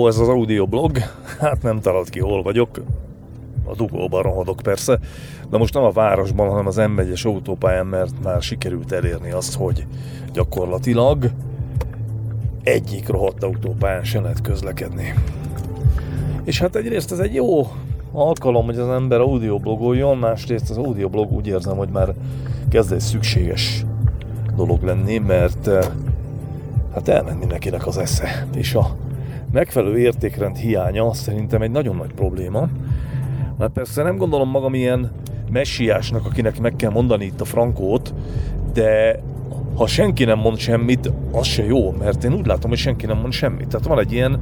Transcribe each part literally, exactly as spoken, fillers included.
Hello, ez az audioblog. Hát nem talad ki, hol vagyok. A dugóban rohadok persze. De most nem a városban, hanem az em egyes autópályán, mert már sikerült elérni azt, hogy gyakorlatilag egyik rohadt autópályán sem lehet közlekedni. És hát egyrészt ez egy jó alkalom, hogy az ember audioblogoljon, másrészt az audioblog úgy érzem, hogy már kezd egy szükséges dolog lenni, mert hát elment mindenkinek az esze. És a megfelelő értékrend hiánya szerintem egy nagyon nagy probléma. Mert persze nem gondolom magam ilyen messiásnak, akinek meg kell mondani itt a frankót, de ha senki nem mond semmit, az se jó, mert én úgy látom, hogy senki nem mond semmit. Tehát van egy ilyen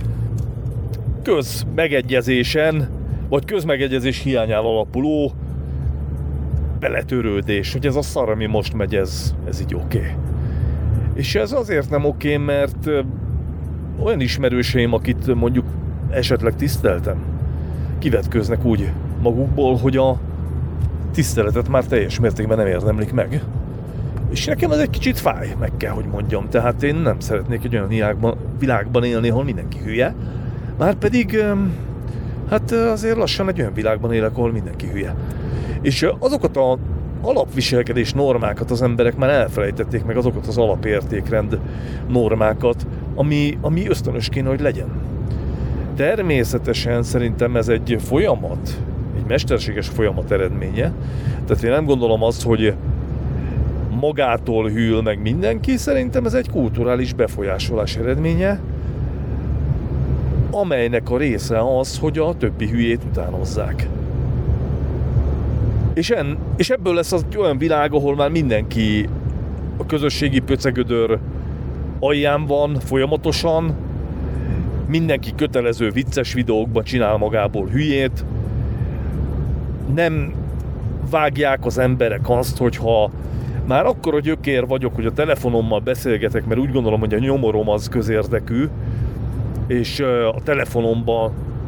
közmegegyezésen, vagy közmegegyezés hiányán alapuló beletörődés, hogy ez a szar, ami most megy, ez, ez így oké. Okay. És ez azért nem oké, okay, mert olyan ismerőseim, akit mondjuk esetleg tiszteltem, kivetköznek úgy magukból, hogy a tiszteletet már teljes mértékben nem érdemlik meg. És nekem ez egy kicsit fáj, meg kell, hogy mondjam. Tehát én nem szeretnék egy olyan világban, világban élni, ahol mindenki hülye. Márpedig, hát azért lassan egy olyan világban élek, ahol mindenki hülye. És azokat az alapviselkedés normákat az emberek már elfelejtették, meg azokat az alapértékrend normákat, ami, ami ösztönös kéne, hogy legyen. Természetesen szerintem ez egy folyamat, egy mesterséges folyamat eredménye. Tehát én nem gondolom azt, hogy magától hűl meg mindenki, szerintem ez egy kulturális befolyásolás eredménye, amelynek a része az, hogy a többi hülyét utánozzák. És, en, és ebből lesz az olyan világ, ahol már mindenki a közösségi pöcegödör alján van folyamatosan, mindenki kötelező vicces videókban csinál magából hülyét, nem vágják az emberek azt, hogyha már akkora gyökér vagyok, hogy a telefonommal beszélgetek, mert úgy gondolom, hogy a nyomorom az közérdekű, és a telefonomban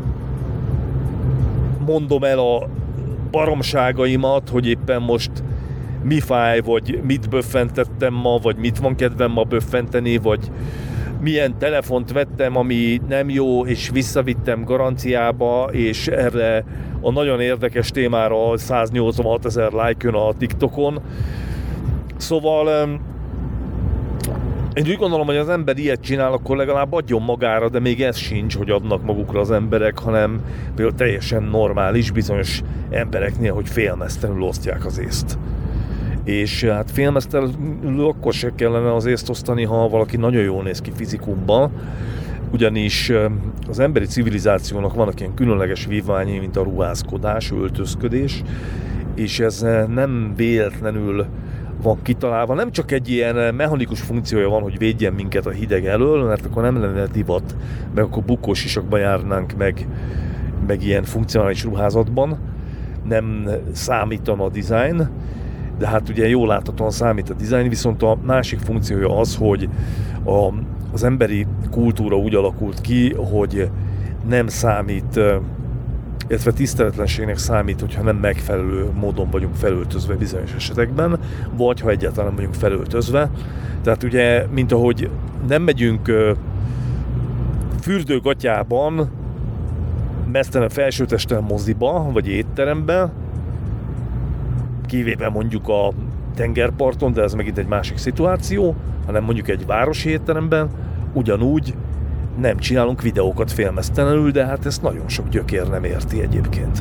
mondom el a baromságaimat, hogy éppen most mi fáj, vagy mit böffentettem ma, vagy mit van kedvem ma böffenteni, vagy milyen telefont vettem, ami nem jó, és visszavittem garanciába, és erre a nagyon érdekes témára száznyolcvanhat ezer like jön a TikTokon. Szóval én úgy gondolom, hogy az ember ilyet csinál, akkor legalább adjon magára, de még ez sincs, hogy adnak magukra az emberek, hanem például teljesen normális bizonyos embereknél, hogy félmeztelenül osztják az észt. És hát félmeztelenül akkor se kellene az észt osztani, ha valaki nagyon jól néz ki fizikumban, ugyanis az emberi civilizációnak vannak ilyen különleges vívmányai, mint a ruházkodás, öltözködés, és ez nem véletlenül van kitalálva, nem csak egy ilyen mechanikus funkciója van, hogy védjen minket a hideg elől, mert akkor nem lenne divat, meg akkor bukós sisakban járnánk meg, meg ilyen funkcionális ruházatban, nem számítana a design, de hát ugye jól láthatóan számít a design, viszont a másik funkciója az, hogy a, az emberi kultúra úgy alakult ki, hogy nem számít, illetve tiszteletlenségnek számít, hogyha nem megfelelő módon vagyunk felöltözve bizonyos esetekben, vagy ha egyáltalán nem vagyunk felöltözve. Tehát ugye, mint ahogy nem megyünk fürdőgatyában, mesztelen felsőtesten moziba, vagy étterembe, kivéve mondjuk a tengerparton, de ez megint egy másik szituáció, hanem mondjuk egy városi étteremben, ugyanúgy nem csinálunk videókat félmeztelenül, de hát ezt nagyon sok gyökér nem érti egyébként.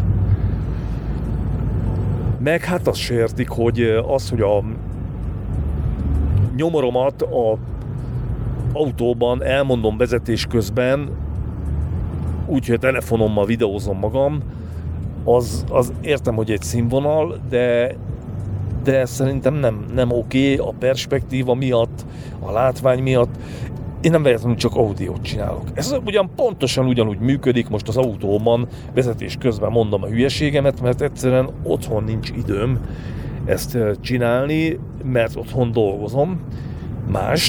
Meg hát azt se értik, hogy az, hogy a nyomoromat a autóban elmondom vezetés közben, úgyhogy a telefonommal videózom magam, az, az értem, hogy egy színvonal, de, de szerintem nem, nem oké a perspektíva miatt, a látvány miatt. Én nem véletlenül csak audiót csinálok. Ez ugyan pontosan ugyanúgy működik, most az autóban vezetés közben mondom a hülyeségemet, mert egyszerűen otthon nincs időm ezt csinálni, mert otthon dolgozom mást.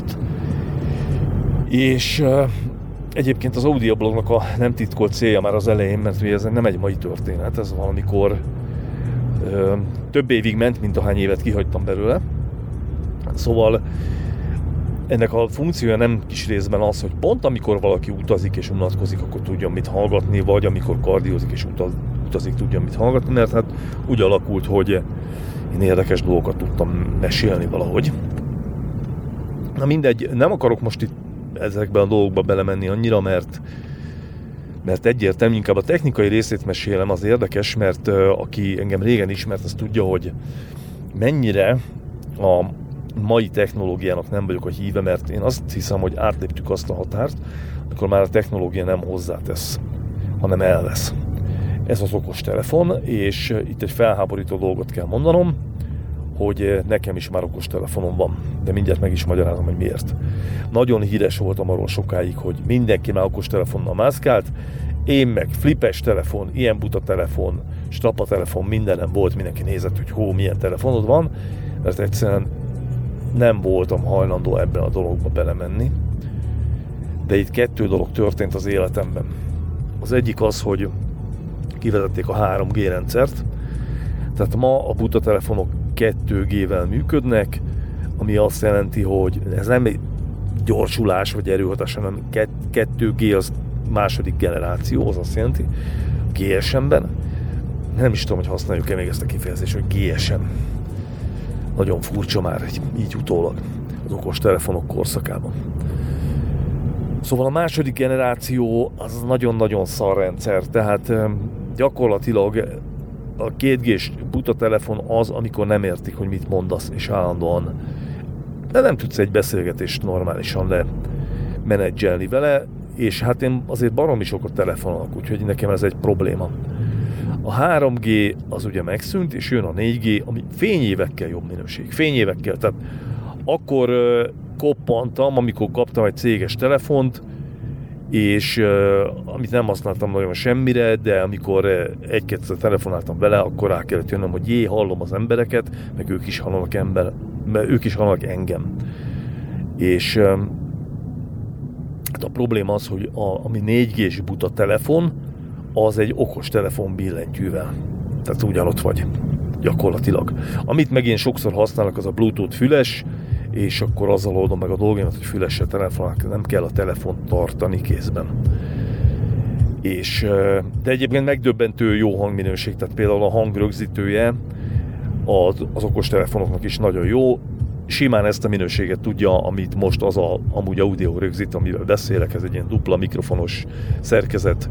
És uh, egyébként az audioblognak a nem titkolt célja már az elején, mert ugye ez nem egy mai történet, ez valamikor uh, több évig ment, mint ahány évet kihagytam belőle. Szóval ennek a funkciója nem kis részben az, hogy pont amikor valaki utazik és unatkozik, akkor tudjon mit hallgatni, vagy amikor kardiózik és utaz, utazik, tudjon mit hallgatni, mert hát úgy alakult, hogy én érdekes dolgokat tudtam mesélni valahogy. Na mindegy, nem akarok most itt ezekben a dolgokba belemenni annyira, mert mert egyértelmű, inkább a technikai részét mesélem, az érdekes, mert uh, aki engem régen ismert, az tudja, hogy mennyire a mai technológiának nem vagyok a híve, mert én azt hiszem, hogy átléptük azt a határt, amikor már a technológia nem hozzátesz, hanem elvesz. Ez az okostelefon, és uh, itt egy felháborító dolgot kell mondanom, hogy uh, nekem is már okostelefonom van, de mindjárt meg is magyarázom, hogy miért. Nagyon híres voltam arról sokáig, hogy mindenki már okostelefonnal mászkált, én meg flipes telefon, ilyen buta telefon, strapa telefon, mindenem volt, mindenki nézett, hogy hó, milyen telefonod van, mert egyszerűen nem voltam hajlandó ebben a dologba belemenni. De itt kettő dolog történt az életemben. Az egyik az, hogy kivezették a három G rendszert, tehát ma a buta telefonok kettő G-vel működnek, ami azt jelenti, hogy ez nem egy gyorsulás vagy erőhatás, hanem kettő G az második generáció, az azt jelenti, gé es em-ben. Nem is tudom, hogy használjuk-e még ezt a kifejezést, hogy gé es em. Nagyon furcsa már így, így utólag az okos telefonok korszakában. Szóval a második generáció az nagyon-nagyon szar rendszer, tehát gyakorlatilag a két G-s buta telefon az, amikor nem értik, hogy mit mondasz, és állandóan de nem tudsz egy beszélgetést normálisan lemenedzselni vele, és hát én azért baromi sokat telefonolok, úgyhogy nekem ez egy probléma. A három G az ugye megszűnt, és jön a négy G, ami fényévekkel jobb minőség. Fényévekkel, tehát akkor uh, koppantam, amikor kaptam egy céges telefont, és uh, amit nem használtam nagyon semmire, de amikor uh, egy-kétszer telefonáltam vele, akkor rá kellett jönnöm, hogy jé, hallom az embereket, meg ők is hallanak ember, mert ők is hallanak engem. És uh, hát a probléma az, hogy a, ami négy G-s buta telefon, az egy okos telefon billentyűvel. Tehát ugyanott vagy, gyakorlatilag. Amit meg én sokszor használok, az a Bluetooth füles, és akkor azzal oldom meg a dolgaimat, hogy fülessel telefonálok, nem kell a telefont tartani kézben. És, de egyébként megdöbbentő jó hangminőség, tehát például a hangrögzítője az, az okos telefonoknak is nagyon jó, simán ezt a minőséget tudja, amit most az a amúgy audio rögzít, amivel beszélek, ez egy ilyen dupla mikrofonos szerkezet.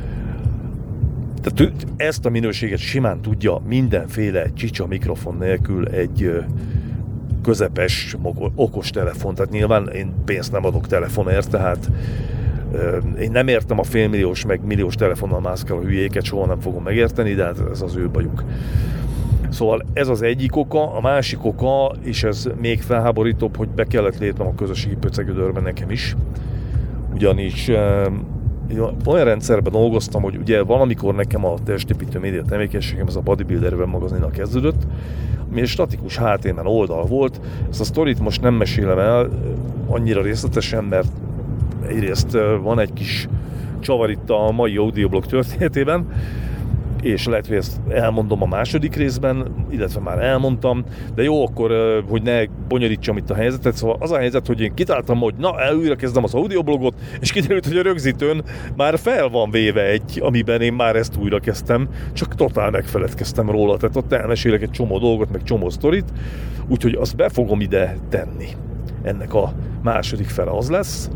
Tehát ezt a minőséget simán tudja mindenféle csicsa mikrofon nélkül egy közepes okos telefon. Tehát nyilván én pénzt nem adok telefonért, tehát én nem értem a félmilliós meg milliós telefonnal mászkáló hülyéket, soha nem fogom megérteni, de hát ez az ő bajuk. Szóval ez az egyik oka, a másik oka, és ez még felháborítóbb, hogy be kellett lépnem a közösségi pöcegödörbe nekem is. Ugyanis olyan rendszerben dolgoztam, hogy ugye valamikor nekem a testépítő média tevékenységem, ez a Bodybuilder webmagazinnal kezdődött, ami egy statikus há té em el oldal volt. Ezt a sztorit most nem mesélem el annyira részletesen, mert egyrészt van egy kis csavar itt a mai audioblog történetében, és lehet, hogy ezt elmondom a második részben, illetve már elmondtam, de jó, akkor, hogy ne bonyolítsam itt a helyzetet, szóval az a helyzet, hogy én kitáltam, hogy na, újra kezdem az audioblogot, és kiderült, hogy a rögzítőn már fel van véve egy, amiben én már ezt újra kezdtem, csak totál megfeledkeztem róla, tehát ott elmesélek egy csomó dolgot, meg csomó sztorit, úgyhogy azt be fogom ide tenni. Ennek a második fele az lesz,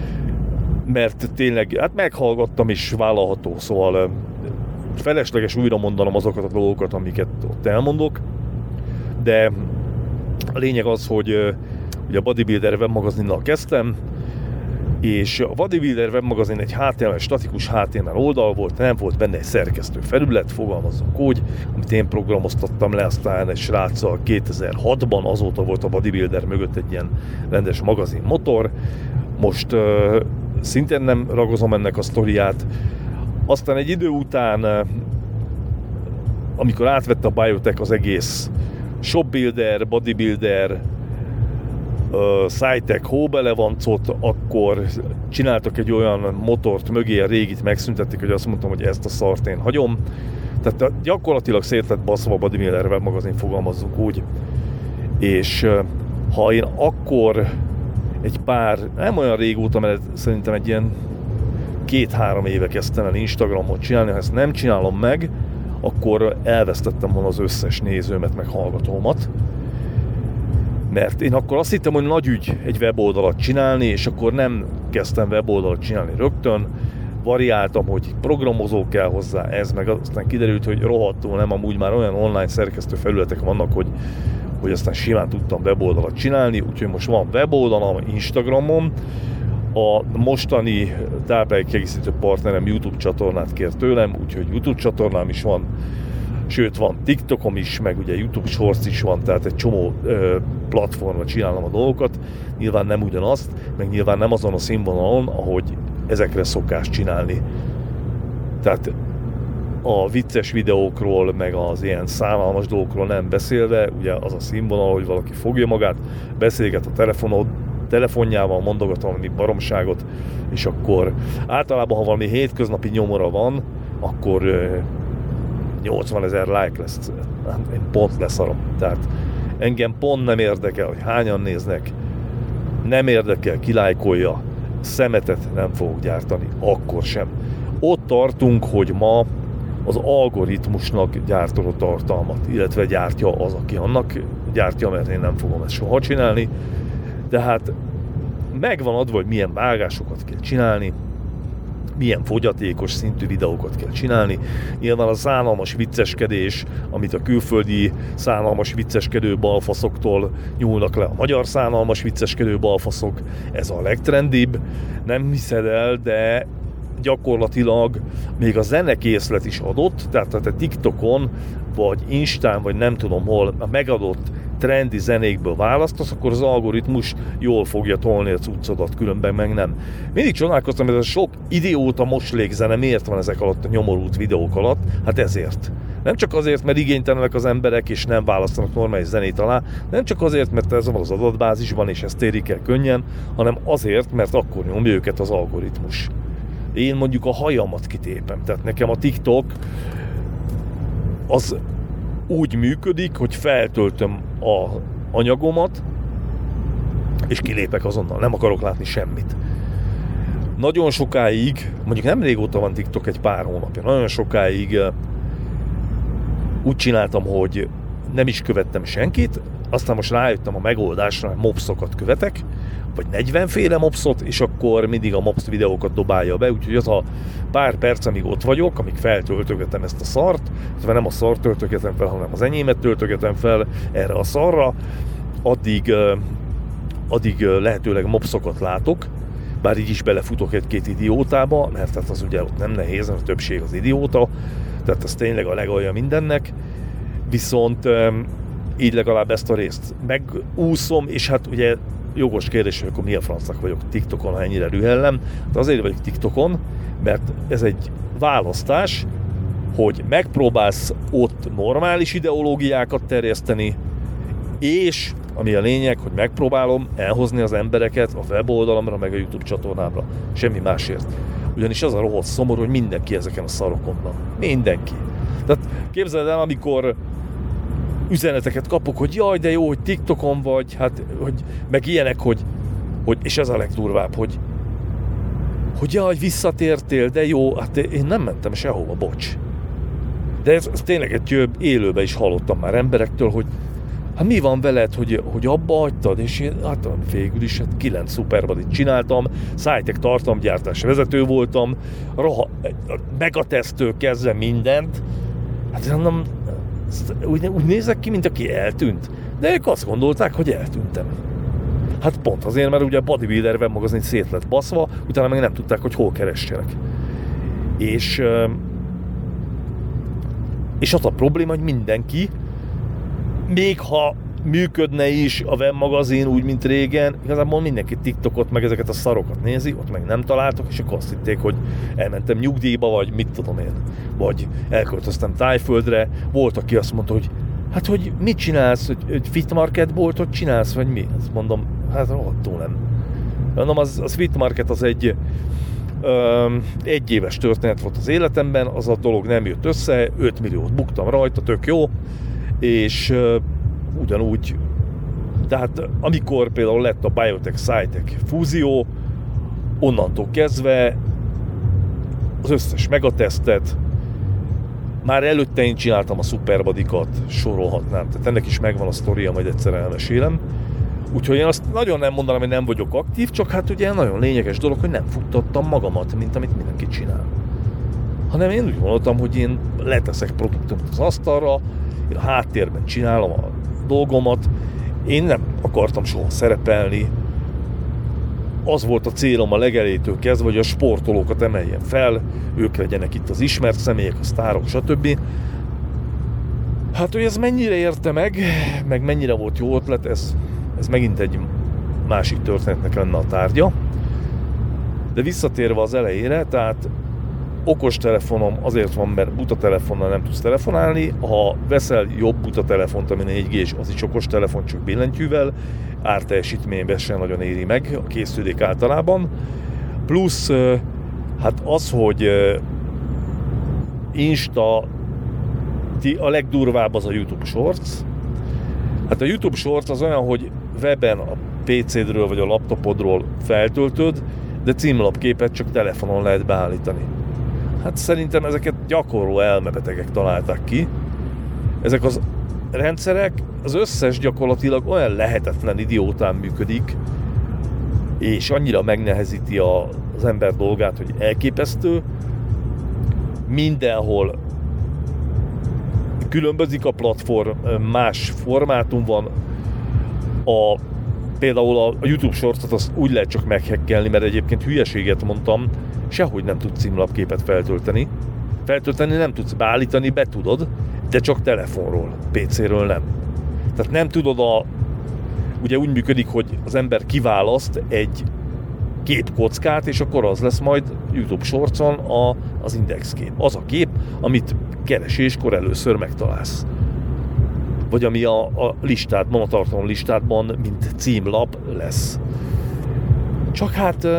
mert tényleg, hát meghallgattam is vállalható, szóval felesleges újra mondanom azokat a dolgokat, amiket ott elmondok, de a lényeg az, hogy ugye a Bodybuilder webmagazinnal kezdtem, és a Bodybuilder webmagazin egy há té em el, statikus há té em el oldal volt, nem volt benne egy szerkesztő felület, fogalmazzunk úgy, amit én programoztattam le, aztán egy sráccal kétezer-hatban, azóta volt a Bodybuilder mögött egy ilyen rendes magazin motor. Most uh, szintén nem ragozom ennek a sztoriát. Aztán egy idő után, amikor átvette a Biotech az egész shopbuilder, bodybuilder, uh, SciTech hóbelevancot, akkor csináltak egy olyan motort mögé, a régit megszüntették, hogy azt mondtam, hogy ezt a szart én hagyom. Tehát gyakorlatilag szét lett baszva a Bodybuilder webmagazin, fogalmazzunk úgy. És uh, ha én akkor egy pár, nem olyan régóta, mert szerintem egy ilyen két-három éve kezdtem el Instagramot csinálni, ha ezt nem csinálom meg, akkor elvesztettem volna az összes nézőmet, meg hallgatómat. Mert én akkor azt hittem, hogy nagy ügy egy weboldalat csinálni, és akkor nem kezdtem weboldalat csinálni rögtön, variáltam, hogy programozó kell hozzá, ez meg aztán kiderült, hogy rohadtul nem, amúgy már olyan online szerkesztő felületek vannak, hogy, hogy aztán simán tudtam weboldalat csinálni, úgyhogy most van weboldalam Instagramon, a mostani táplálékkiegészítő partnerem YouTube csatornát kér tőlem, úgyhogy YouTube csatornám is van, sőt van TikTokom is, meg ugye YouTube Shorts is van, tehát egy csomó ö, platformon csinálom a dolgokat, nyilván nem ugyanazt, meg nyilván nem azon a színvonalon, ahogy ezekre szokás csinálni. Tehát a vicces videókról, meg az ilyen szánalmas dolgokról nem beszélve, ugye az a színvonal, hogy valaki fogja magát, beszélget a telefonod, telefonjával, mondogat valami baromságot, és akkor általában, ha valami hétköznapi nyomora van, akkor nyolcvanezer like lesz. Én pont leszarom. Tehát engem pont nem érdekel, hogy hányan néznek, nem érdekel, ki lájkolja, szemetet nem fogok gyártani, akkor sem. Ott tartunk, hogy ma az algoritmusnak gyártod a tartalmat, illetve gyártja az, aki annak gyártja, mert én nem fogom ezt soha csinálni. De hát megvan adva, hogy milyen vágásokat kell csinálni, milyen fogyatékos szintű videókat kell csinálni. Nyilván a szánalmas vicceskedés, amit a külföldi szánalmas vicceskedő balfaszoktól nyúlnak le a magyar szánalmas vicceskedő balfaszok, ez a legtrendibb. Nem hiszed el, de gyakorlatilag még a zenekészlet is adott, tehát ha te TikTokon, vagy Instán, vagy nem tudom hol a megadott trendi zenékből választasz, akkor az algoritmus jól fogja tolni a cuccodat, különben meg nem. Mindig csodálkoztam, hogy ez a sok idióta moslék zene miért van ezek alatt a nyomorult videók alatt? Hát ezért. Nem csak azért, mert igénytelenek az emberek, és nem választanak normális zenét alá, nem csak azért, mert ez van az adatbázisban, és ezt érik el könnyen, hanem azért, mert akkor nyomja őket az algoritmus. Én mondjuk a hajamat kitépem, tehát nekem a TikTok az úgy működik, hogy feltöltöm a anyagomat, és kilépek azonnal, nem akarok látni semmit. Nagyon sokáig, mondjuk nem régóta van TikTok, egy pár hónapja, nagyon sokáig úgy csináltam, hogy nem is követtem senkit, aztán most rájöttem a megoldásra, mopszokat követek, vagy negyvenféle mopszot, és akkor mindig a mopsz videókat dobálja be, úgyhogy az a pár perc, amíg ott vagyok, amíg feltöltögetem ezt a szart, tehát nem a szart töltögetem fel, hanem az enyémet töltögetem fel erre a szarra, addig, addig lehetőleg mopszokat látok, bár így is belefutok egy-két idiótába, mert hát az ugye ott nem nehéz, mert a többség az idióta, tehát az tényleg a legalja mindennek, viszont így legalább ezt a részt megúszom, és hát ugye jogos kérdés, hogy akkor mi a francnak vagyok TikTokon, ha ennyire rühellem. De azért vagyok TikTokon, mert ez egy választás, hogy megpróbálsz ott normális ideológiákat terjeszteni, és ami a lényeg, hogy megpróbálom elhozni az embereket a weboldalamra, meg a YouTube csatornámra. Semmi másért. Ugyanis az a rohadt szomorú, hogy mindenki ezeken a szarokon van. Mindenki. Tehát képzeld el, amikor üzeneteket kapok, hogy jaj, de jó, hogy TikTokon vagy, hát, hogy, meg ilyenek, hogy, hogy, és ez a legdurvább, hogy, hogy jaj, visszatértél, de jó, hát én nem mentem sehova, bocs. De ez, ez tényleg egy élőben is hallottam már emberektől, hogy hát mi van veled, hogy, hogy abba hagytad, és én hát végül is hát kilenc szuperbadit csináltam, Szájtek tartalomgyártás vezető voltam, roha, megatesztől kezdve mindent, hát mondom, úgy, úgy nézek ki, mint aki eltűnt. De ők azt gondolták, hogy eltűntem. Hát pont azért, mert ugye a Bodybuilder webmagazin szét lett baszva, utána meg nem tudták, hogy hol keressenek. És, és az a probléma, hogy mindenki, még ha működne is a webmagazin úgy, mint régen, igazából mindenki TikTokot, meg ezeket a szarokat nézi, ott meg nem találtak, és akkor azt hitték, hogy elmentem nyugdíjba, vagy mit tudom én, vagy elköltöztem Tájföldre. Volt, aki azt mondta, hogy hát, hogy mit csinálsz, hogy, hogy Fit Market boltot csinálsz, vagy mi? Azt mondom, hát rohadtul nem. Mondom, az, az Fit Market az egy ö, egy éves történet volt az életemben, az a dolog nem jött össze, öt milliót buktam rajta, tök jó, és ö, ugyanúgy Tehát amikor például lett a Biotech-Scitech fúzió, onnantól kezdve az összes megatesztet, már előtte én csináltam a szuperbadikat, sorolhatnám, tehát ennek is megvan a sztoria, majd egyszer elmesélem. Úgyhogy én azt nagyon nem mondanám, hogy nem vagyok aktív, csak hát ugye nagyon lényeges dolog, hogy nem futtattam magamat, mint amit mindenki csinál. Hanem én úgy gondoltam, hogy én leteszek produktumot az asztalra, én a háttérben csinálom a dolgomat, én nem akartam soha szerepelni. Az volt a célom a legelejétől kezdve, hogy a sportolókat emeljen fel, ők legyenek itt az ismert személyek, a sztárok, stb. Hát, hogy ez mennyire érte meg, meg mennyire volt jó ötlet, ez, ez megint egy másik történetnek lenne a tárgya. De visszatérve az elejére, tehát okostelefonom azért van, mert buta telefonnal nem tudsz telefonálni. Ha veszel jobb buta telefont, ami négy gés, az is okostelefon, csak billentyűvel, árteljesítményben sem nagyon éri meg a készülék általában. Plusz hát az, hogy Insta, a legdurvább az a YouTube Shorts. Hát a YouTube Shorts az olyan, hogy weben a pé cédről vagy a laptopodról feltöltöd, de címlapképet csak telefonon lehet beállítani. Hát szerintem ezeket gyakorló elmebetegek találták ki. Ezek az rendszerek, az összes gyakorlatilag olyan lehetetlen idiótán működik, és annyira megnehezíti a, az ember dolgát, hogy elképesztő. Mindenhol különbözik a platform, más formátum van. A, például a YouTube Shorts-ot azt úgy lehet csak meghekkelni, mert egyébként hülyeséget mondtam, sehogy nem tudsz címlapképet feltölteni. Feltölteni nem tudsz, beállítani be tudod, de csak telefonról, pé céről nem. Tehát nem tudod a... Ugye úgy működik, hogy az ember kiválaszt egy képkockát, és akkor az lesz majd YouTube Shortson a, az indexkép. Az a kép, amit kereséskor először megtalálsz. Vagy ami a, a listádban, a tartalom listádban, mint címlap lesz. Csak hát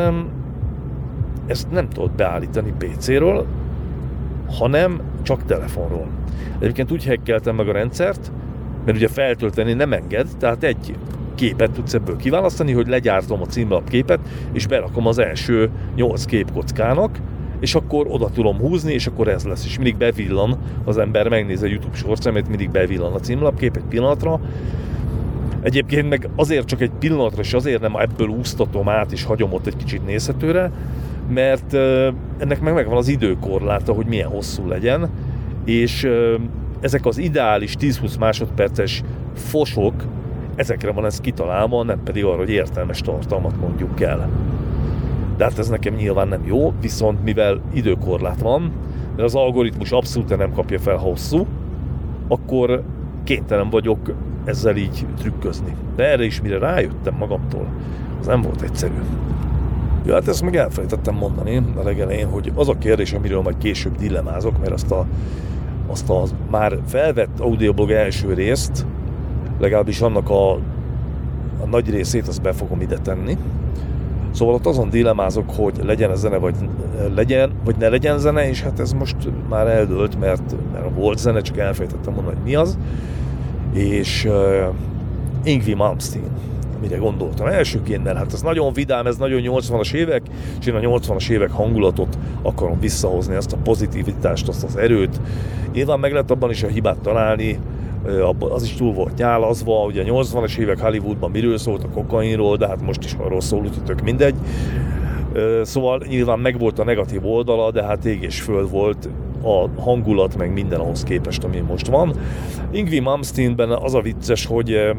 ezt nem tudod beállítani pé céről, hanem csak telefonról. Egyébként úgy hackeltem meg a rendszert, mert ugye feltölteni nem enged, tehát egy képet tudsz ebből kiválasztani, hogy legyártom a címlapképet, és berakom az első nyolc képkockának, és akkor oda tudom húzni, és akkor ez lesz. És mindig bevillan, az ember megnézi a YouTube Shorts-emet, mindig bevillan a címlapkép egy pillanatra. Egyébként meg azért csak egy pillanatra, és azért nem ebből úsztatom át, és hagyom ott egy kicsit nézhetőre, mert ennek meg megvan az időkorláta, hogy milyen hosszú legyen, és ezek az ideális tíz-húsz másodperces fosok, ezekre van ez kitalálva, nem pedig arra, hogy értelmes tartalmat mondjuk el. De hát ez nekem nyilván nem jó, viszont mivel időkorlát van, mert az algoritmus abszolút nem kapja fel hosszú, akkor kénytelen vagyok ezzel így trükközni. De erre is mire rájöttem magamtól, az nem volt egyszerű. Ja, hát ezt meg elfelejtettem mondani a legelején, hogy az a kérdés, amiről majd később dilemmázok, mert azt a, azt a már felvett audioblog első részt, legalábbis annak a, a nagy részét, azt be fogom ide tenni. Szóval ott azon dilemmázok, hogy legyen zene, vagy legyen, vagy ne legyen zene, és hát ez most már eldőlt, mert, mert volt zene, csak elfelejtettem mondani, hogy mi az. És uh, Yngwie Malmsteen, mire gondoltam elsőként, mert hát ez nagyon vidám, ez nagyon nyolcvanas évek, és én a nyolcvanas évek hangulatot akarom visszahozni, azt a pozitivitást, azt az erőt. Nyilván meg lehet abban is a hibát találni, az is túl volt nyálazva, ugye a nyolcvanas évek Hollywoodban miről szólt, a kokainról, de hát most is arról szól, úgyhogy tök mindegy. Szóval nyilván meg volt a negatív oldala, de hát ég és föld volt a hangulat, meg minden ahhoz képest, ami most van. Yngwie Malmsteenben az a vicces, hogy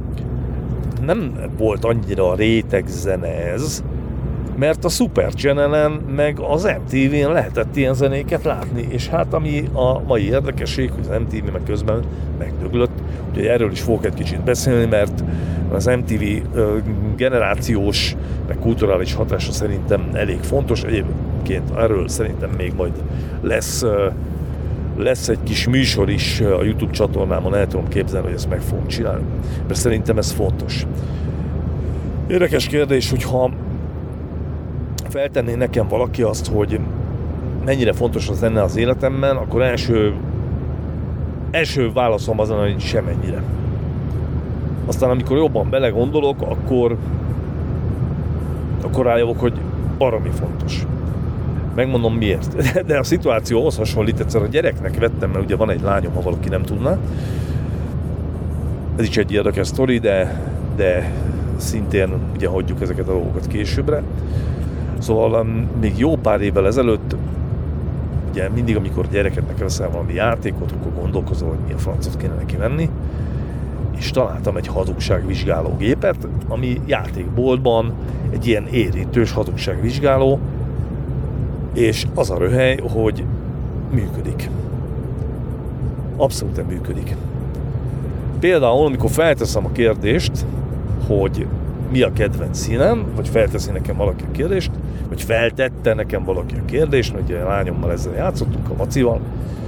nem volt annyira réteg zene ez, mert a Super Channelen meg az em té vén lehetett ilyen zenéket látni, és hát ami a mai érdekesség, hogy az em té vé meg közben megdöglött, úgyhogy erről is fogok egy kicsit beszélni, mert az em té vé generációs, meg kulturális hatása szerintem elég fontos, egyébként erről szerintem még majd lesz, lesz egy kis műsor is a YouTube csatornámon, el tudom képzelni, hogy ezt meg fogom csinálni, mert szerintem ez fontos. Érdekes kérdés, hogyha feltenné nekem valaki azt, hogy mennyire fontos a zene az életemben, akkor első, első válaszom azon, hogy semennyire. Aztán amikor jobban belegondolok, akkor, akkor rájövök, hogy baromi fontos. Megmondom miért. De a szituáció ahhoz hasonlít, egyszer a gyereknek vettem, mert ugye van egy lányom, ha valaki nem tudná. Ez is egy érdekes sztori, de, de szintén ugye hagyjuk ezeket a dolgokat későbbre. Szóval még jó pár évvel ezelőtt, ugye mindig, amikor gyerekednek veszel valami játékot, akkor gondolkozol, hogy mi a francot kéne neki venni. És találtam egy hazugságvizsgáló gépet, ami játékboltban egy ilyen érintős hazugságvizsgáló, és az a röhely, hogy működik. Abszolút működik. Például, amikor felteszem a kérdést, hogy mi a kedvenc színem, vagy felteszi nekem valaki a kérdést, vagy feltette nekem valaki a kérdést, mert ugye a lányommal ezzel játszottunk, a Macival,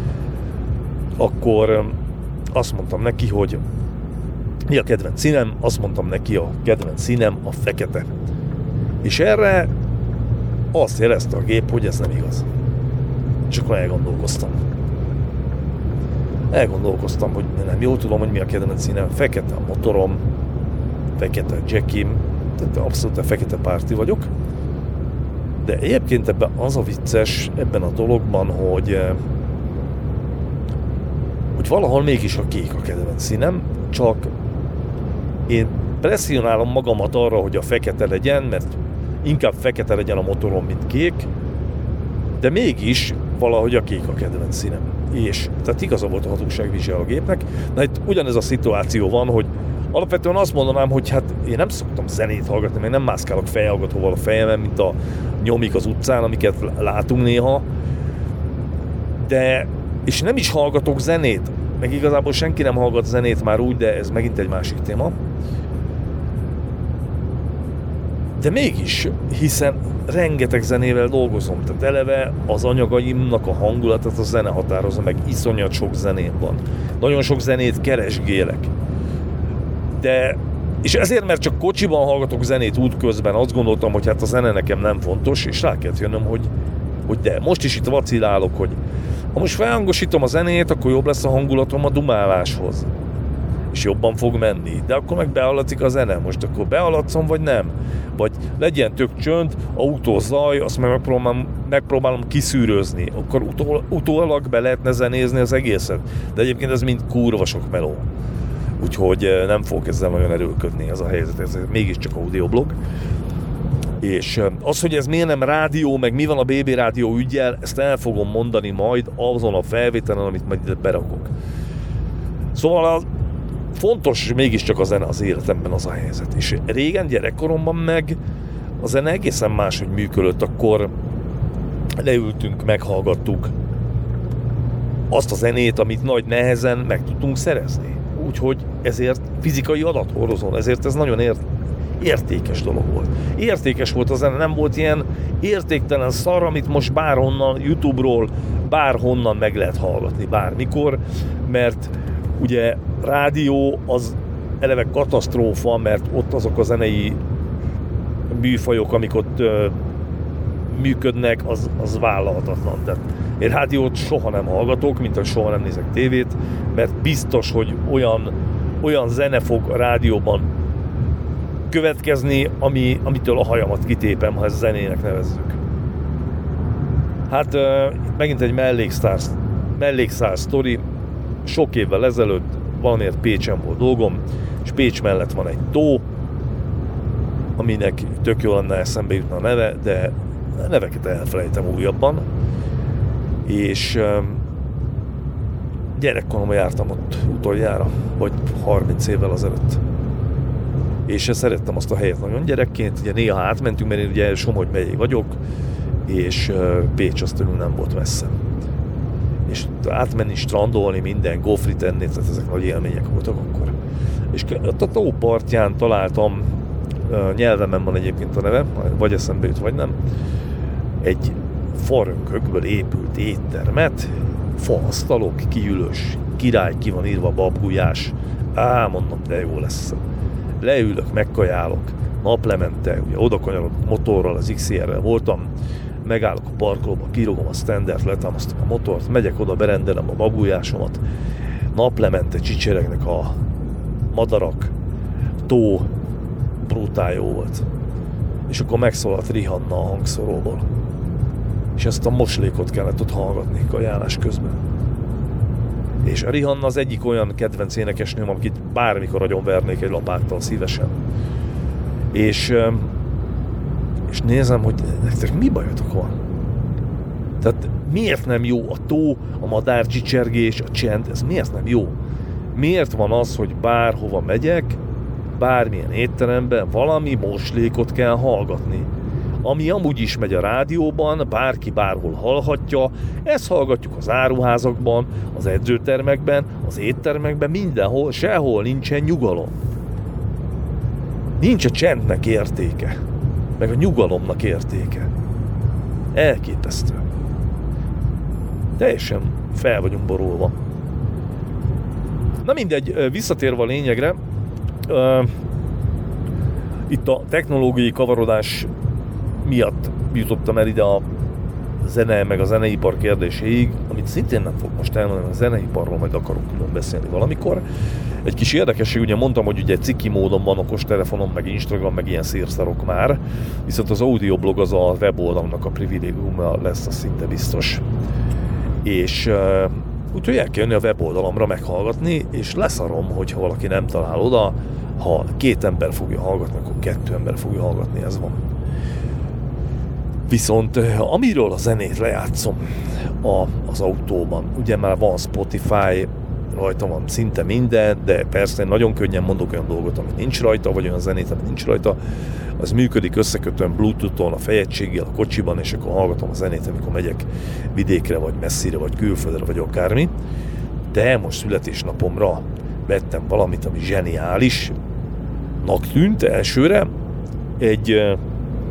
akkor azt mondtam neki, hogy mi a kedvenc színem, azt mondtam neki, a kedvenc színem a fekete. És erre azt jelezte a gép, hogy ez nem igaz. És akkor elgondolkoztam. Elgondolkoztam, hogy nem jól tudom, hogy mi a kedvenc színem. Fekete a motorom, fekete a jackim, tehát abszolút a fekete párti vagyok. De egyébként ebben az a vicces ebben a dologban, hogy, hogy valahol mégis a kék a kedvenc színem, csak én presszionálom magamat arra, hogy a fekete legyen, mert inkább fekete legyen a motorom, mint kék, de mégis valahogy a kék a kedvenc színem. És tehát igaza volt a hazugságvizsgáló gépnek. Na itt ugyanez a szituáció van, hogy alapvetően azt mondanám, hogy hát én nem szoktam zenét hallgatni, meg nem mászkálok fejhallgatóval a fejemen, mint a nyomik az utcán, amiket látunk néha, de és nem is hallgatok zenét, meg igazából senki nem hallgat zenét már úgy, de ez megint egy másik téma. De mégis, hiszen rengeteg zenével dolgozom, tehát eleve az anyagaimnak a hangulatát a zene határozza meg, iszonyat sok zeném van. Nagyon sok zenét keresgélek. De, és ezért, mert csak kocsiban hallgatok zenét útközben, azt gondoltam, hogy hát a zene nekem nem fontos, és rá kellett jönnöm, hogy, hogy de, most is itt vacilálok, hogy ha most felhangosítom a zenét, akkor jobb lesz a hangulatom a dumáláshoz. És jobban fog menni. De akkor meg behallatszik a zene. Most akkor behallatszom, vagy nem? Vagy legyen tök csönd, autózaj, azt meg megpróbálom, megpróbálom kiszűrözni. Akkor utól, utólag be lehetne zenézni az egészet. De egyébként ez mind kurva sok meló. Úgyhogy nem fogok ezzel nagyon erőlködni, ez a helyzet. Ez mégiscsak audioblog. És az, hogy ez miért nem rádió, meg mi van a bé bé rádió üggyel, ezt el fogom mondani majd azon a felvételen, amit majd ide berakok. Szóval a fontos mégiscsak a zene az életemben, az a helyzet. És régen gyerekkoromban meg a zene egészen máshogy működött, akkor leültünk, meghallgattuk azt a zenét, amit nagy nehezen meg tudtunk szerezni. Úgyhogy ezért fizikai adathordozón, ezért ez nagyon ért, értékes dolog volt. Értékes volt a zene, nem volt ilyen értéktelen szar, amit most bárhonnan, YouTube-ról bárhonnan meg lehet hallgatni, bármikor, mert ugye rádió az eleve katasztrófa, mert ott azok a zenei műfajok, amik ott ö, működnek, az, az vállalhatatlan. Tehát én rádiót soha nem hallgatok, mint hogy soha nem nézek tévét, mert biztos, hogy olyan, olyan zene fog a rádióban következni, ami, amitől a hajamat kitépem, ha ezt zenének nevezzük. Hát ö, itt megint egy mellékszár, mellékszár sztori. Sok évvel ezelőtt valamiért Pécsen volt dolgom, és Pécs mellett van egy tó, aminek tök jól lenne eszembe jutna a neve, de a neveket elfelejtem újabban. És gyerekkoromban jártam ott utoljára, vagy harminc évvel azelőtt. És szerettem azt a helyet nagyon gyerekként, ugye néha átmentünk, mert én ugye Somogy megyei vagyok, és Pécs azt tőlünk nem volt messze. És átmenni, strandolni, minden, gofrit enni, tehát ezek nagy élmények voltak akkor. És ott a tó partján találtam, nyelvemen van egyébként a neve, vagy eszembe jut, vagy nem, egy farönkökből épült éttermet, faasztalok, kiülős, király, ki van írva, babgulyás. Á, mondom, de jó lesz. Leülök, megkajálok, naplemente, ugye odakanyarodok motorral, az iksz er-rel voltam, megállok a parkolóba, kirogom a standert, letámasztom a motort, megyek oda, berendelem a babgulyásomat, naplemente csicseregnek a madarak, tó brutál jó volt. És akkor megszólalt Rihanna a hangszoróból. És ezt a moslékot kellett ott hallgatni kajálás közben. És a Rihanna az egyik olyan kedvenc énekesnőm, akit bármikor agyonvernék egy lapáttal szívesen. És, és nézem, hogy nektek mi bajotok van? Tehát miért nem jó a tó, a madárcsicsergés, a csend, ez miért nem jó? Miért van az, hogy bárhova megyek, bármilyen étteremben valami moslékot kell hallgatni? Ami amúgy is megy a rádióban, bárki bárhol hallhatja, ezt hallgatjuk az áruházakban, az edzőtermekben, az éttermekben, mindenhol, sehol nincsen nyugalom. Nincs a csendnek értéke, meg a nyugalomnak értéke. Elképesztő. Teljesen fel vagyunk borulva. Na mindegy, visszatérve a lényegre, uh, itt a technológiai kavarodás miatt jutottam el ide a zene, meg a zeneipar kérdéséig, amit szintén nem fog most elmondani, a zeneiparról majd akarok külön beszélni valamikor. Egy kis érdekesség, ugye mondtam, hogy ugye ciki módon van okostelefonom, meg Instagram, meg ilyen szírszarok már, viszont az audioblog az a weboldalnak a privilégiuma lesz, az szinte biztos. És uh, úgyhogy el kell jönni a weboldalamra meghallgatni, és leszarom, hogyha valaki nem talál oda, ha két ember fogja hallgatni, akkor kettő ember fogja hallgatni, ez van. Viszont amiről a zenét lejátszom a, az autóban, ugye már van Spotify, rajta van szinte minden, de persze én nagyon könnyen mondok olyan dolgot, ami nincs rajta, vagy olyan zenét, ami nincs rajta, az működik, összekötöm Bluetooth-on a fejegységgel a kocsiban, és akkor hallgatom a zenét, amikor megyek vidékre, vagy messzire, vagy külföldre, vagy akármi. De most születésnapomra vettem valamit, ami zseniálisnak tűnt elsőre, egy uh,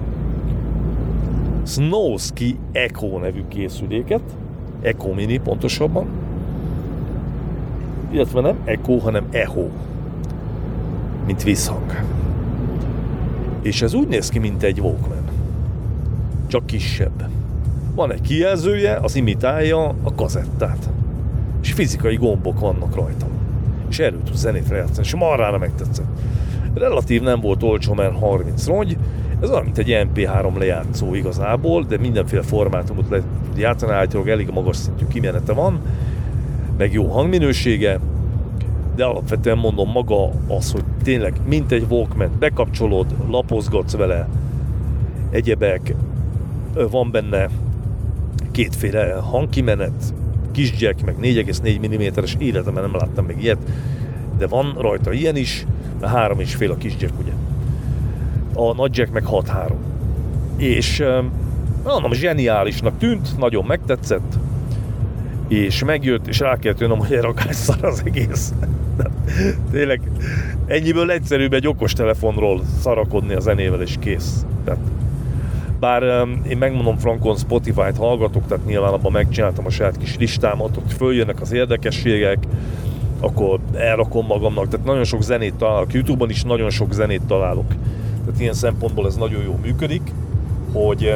Snowski Echo nevű készüléket, Echo Mini pontosabban, illetve nem Echo, hanem Echo, mint visszhang. És ez úgy néz ki, mint egy Walkman, csak kisebb. Van egy kijelzője, az imitálja a kazettát, és fizikai gombok vannak rajta, és erről tud zenét lejátszani, és marrára megtetszett. Relatív nem volt olcsó, mert harminc rongy, ez olyan, mint egy em pé három lejátszó igazából, de mindenféle formátumot lehet játszani, állítólag elég magas szintű kimenete van, meg jó hangminősége, de alapvetően mondom, maga az, hogy tényleg mint egy Walkman, bekapcsolod, lapozgatsz vele, egyebek, van benne kétféle hangkimenet, kis jack, meg négy egész négy milliméteres, életemben nem láttam még ilyet, de van rajta ilyen is, mert három és fél a kis jack, ugye. A nagy jack meg hat három. És mondom, zseniálisnak tűnt, nagyon megtetszett, és megjött, és rá kellett jönnöm, hogy egy rakásszar az egész. De tényleg ennyiből egyszerűbb egy okostelefonról szarakodni a zenével, és kész. Tehát, bár um, én megmondom frankon, Spotify-t hallgatok, tehát nyilván abban megcsináltam a saját kis listámat, ott följönnek az érdekességek, akkor elrakom magamnak, tehát nagyon sok zenét találok, YouTube-on is nagyon sok zenét találok. Tehát ilyen szempontból ez nagyon jól működik, hogy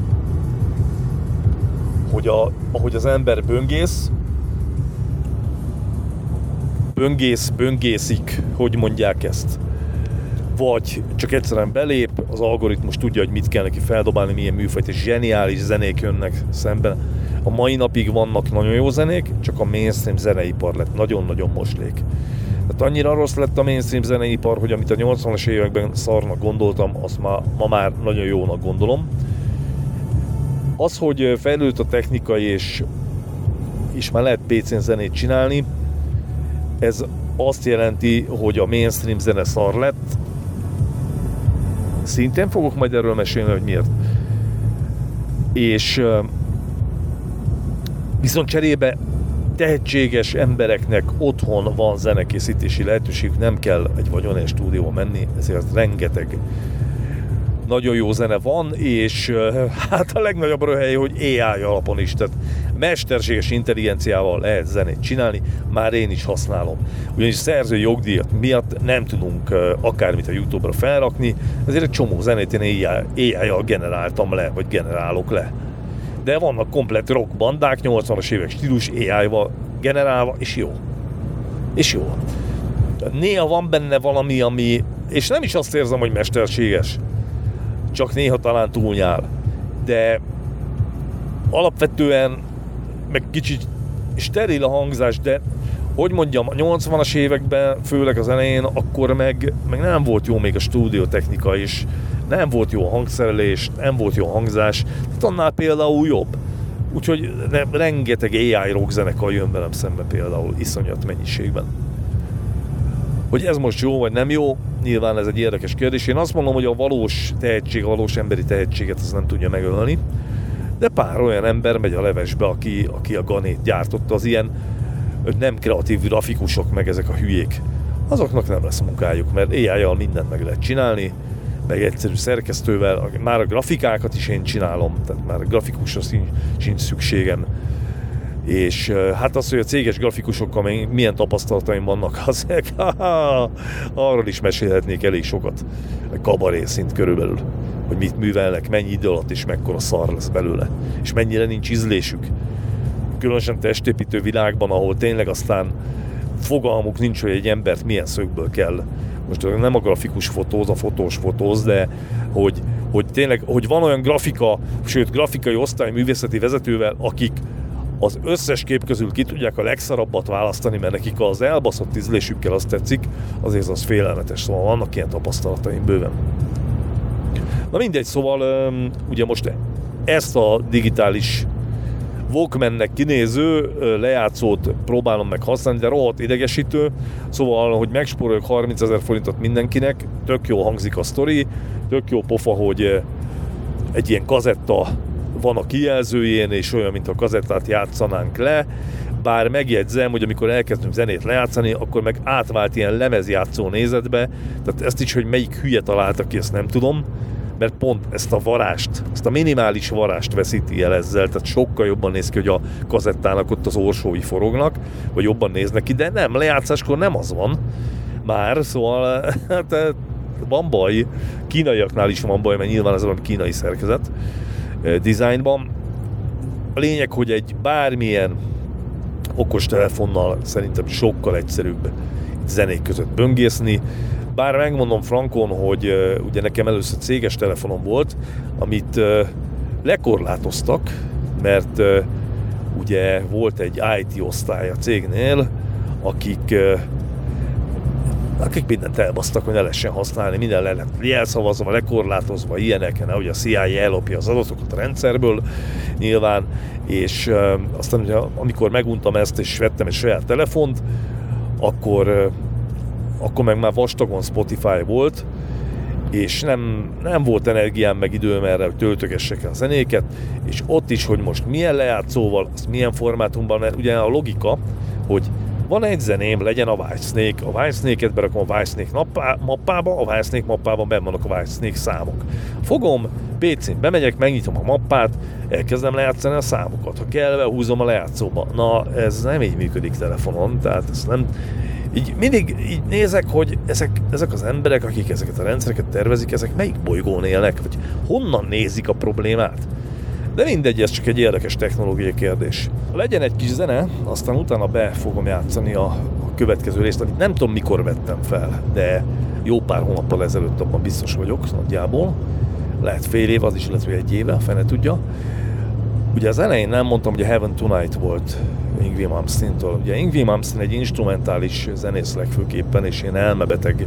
hogy a, ahogy az ember böngész, böngész, böngészik, hogy mondják ezt. Vagy csak egyszerűen belép, az algoritmus tudja, hogy mit kell neki feldobálni, milyen műfajt, és zseniális zenék jönnek szemben. A mai napig vannak nagyon jó zenék, csak a mainstream zeneipar lett nagyon-nagyon moslék. Tehát annyira rossz lett a mainstream zeneipar, hogy amit a nyolcvanas években szarnak gondoltam, azt ma, ma már nagyon jónak gondolom. Az, hogy fejlődött a technika, és, és már lehet pé cén zenét csinálni, ez azt jelenti, hogy a mainstream zene szar lett. Szintén fogok majd erről mesélni, hogy miért. És viszont cserébe tehetséges embereknek otthon van zenekészítési lehetőségük, nem kell egy vagyonés stúdióba menni, ezért rengeteg nagyon jó zene van, és hát a legnagyobb röhely, hogy á i alapon is, tehát mesterséges intelligenciával lehet zenét csinálni, már én is használom. Ugyanis szerzői jogdíjat miatt nem tudunk akármit a YouTube-ra felrakni, ezért egy csomó zenét én á i-jal generáltam le, vagy generálok le. De vannak komplett rock bandák, nyolcvanas évek stílus á i-val generálva, és jó. És jó. Néha van benne valami, ami és nem is azt érzem, hogy mesterséges, csak néha talán túlnyál, de alapvetően meg kicsit steril a hangzás, de hogy mondjam, a nyolcvanas években, főleg az elején, akkor meg, meg nem volt jó még a stúdiótechnika is, nem volt jó a hangszerelés, nem volt jó a hangzás, tehát annál például jobb. Úgyhogy ne, rengeteg á i rockzenekar jön velem szembe például, iszonyat mennyiségben. Hogy ez most jó vagy nem jó, nyilván ez egy érdekes kérdés. Én azt mondom, hogy a valós tehetség, a valós emberi tehetséget az nem tudja megölni, de pár olyan ember megy a levesbe, aki, aki a Ganét gyártotta, az ilyen nem kreatív grafikusok, meg ezek a hülyék. Azoknak nem lesz munkájuk, mert á i-jal mindent meg lehet csinálni, meg egyszerű szerkesztővel, már a grafikákat is én csinálom, tehát már a grafikusra sincs, sincs szükségem. És hát az, hogy a céges grafikusokkal milyen tapasztalataim vannak, azért arról is mesélhetnék elég sokat, egy kabaré szint körülbelül, hogy mit művelnek, mennyi idő alatt és mekkora szar lesz belőle, és mennyire nincs ízlésük. Különösen testépítő világban, ahol tényleg aztán fogalmuk nincs, hogy egy embert milyen szögből kell. Most nem a grafikus fotóz, a fotós fotóz, de hogy, hogy tényleg, hogy van olyan grafika, sőt grafikai osztály művészeti vezetővel, akik az összes kép közül ki tudják a legszarabbat választani, mert nekik az elbaszott ízlésükkel azt tetszik, azért az félelmetes, szóval vannak ilyen tapasztalataim bőven. Na mindegy, szóval ugye most ezt a digitális Walkmannek kinéző lejátszót próbálom meg használni, de rohadt idegesítő, szóval, hogy megspóroljak harmincezer forintot mindenkinek, tök jó hangzik a sztori, tök jó pofa, hogy egy ilyen kazetta van a kijelzőjén, és olyan, mint a kazettát játszanánk le, bár megjegyzem, hogy amikor elkezdünk zenét lejátszani, akkor meg átvált ilyen lemezjátszó nézetbe, tehát ezt is, hogy melyik hülye találta ki, ezt nem tudom, mert pont ezt a varást, ezt a minimális varást veszíti el ezzel, tehát sokkal jobban néz ki, hogy a kazettának ott az orsói forognak, vagy jobban néznek ki, de nem, lejátszáskor nem az van már, szóval hát van baj, kínaiaknál is van baj, mert nyilván ez van kínai szerkezet dizájnban. A lényeg, hogy egy bármilyen okos telefonnal szerintem sokkal egyszerűbb zenék között böngészni. Bár megmondom frankon, hogy uh, ugye nekem először céges telefonom volt, amit uh, lekorlátoztak, mert uh, ugye volt egy i té osztály a cégnél, akik, uh, akik mindent elbasztak, hogy ne lehessen használni, minden le lett jelszavazva, lekorlátozva, ilyeneken, ahogy a cé i á ellopja az adatokat a rendszerből, nyilván, és uh, aztán ugye, amikor meguntam ezt, és vettem egy saját telefont, akkor uh, akkor meg már vastagon Spotify volt, és nem, nem volt energiám meg időm erre, hogy töltögessek a zenéket, és ott is, hogy most milyen lejátszóval, azt milyen formátumban, mert ugye a logika, hogy van egy zeném, legyen a Whitesnake, a Whitesnake-et berakom a Whitesnake mappába, a Whitesnake mappában benn vannak a Whitesnake számok. Fogom, pé cén bemegyek, megnyitom a mappát, elkezdem lejátszani a számokat, ha kell, húzom a lejátszóba. Na, ez nem így működik telefonon, tehát ez nem... Így mindig így nézek, hogy ezek, ezek az emberek, akik ezeket a rendszereket tervezik, ezek melyik bolygón élnek, vagy honnan nézik a problémát. De mindegy, ez csak egy érdekes technológiai kérdés. Legyen egy kis zene, aztán utána be fogom játszani a, a következő részt, amit nem tudom mikor vettem fel, de jó pár hónappal ezelőtt abban biztos vagyok, nagyjából. Lehet fél év, az is lehet, hogy egy éve, a fene tudja. Ugye az elején nem mondtam, hogy a Heaven Tonight volt Yngwie Malmsteen-től. Ugye Yngwie Malmsteen egy instrumentális zenész legfőképpen, és ilyen elmebeteg,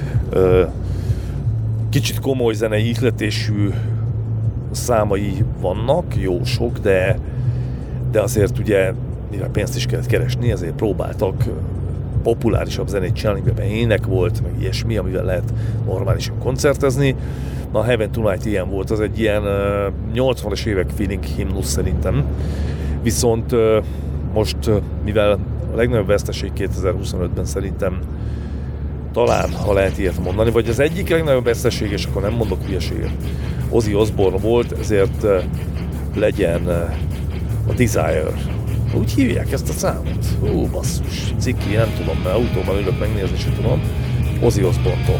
kicsit komoly zenei ihletésű számai vannak, jó sok, de, de azért ugye, mivel pénzt is kellett keresni, ezért próbáltak populárisabb zenét csinálni, mivel ének volt, meg ilyesmi, amivel lehet normálisan koncertezni. Na, a Heaven Tonight ilyen volt, az egy ilyen nyolcvanas évek feeling himnusz szerintem. Viszont most, mivel a legnagyobb veszteség kétezer-huszonötben szerintem talán, ha lehet ilyet mondani, vagy az egyik legnagyobb veszteség, és akkor nem mondok hülyeséget, Ozzy Osbourne volt, ezért legyen a Desire. Úgy hívják ezt a számot? Ó, basszus, ciki, nem tudom, mert autóban ülök megnézni, sem tudom. Ozzy Osbourne-tól.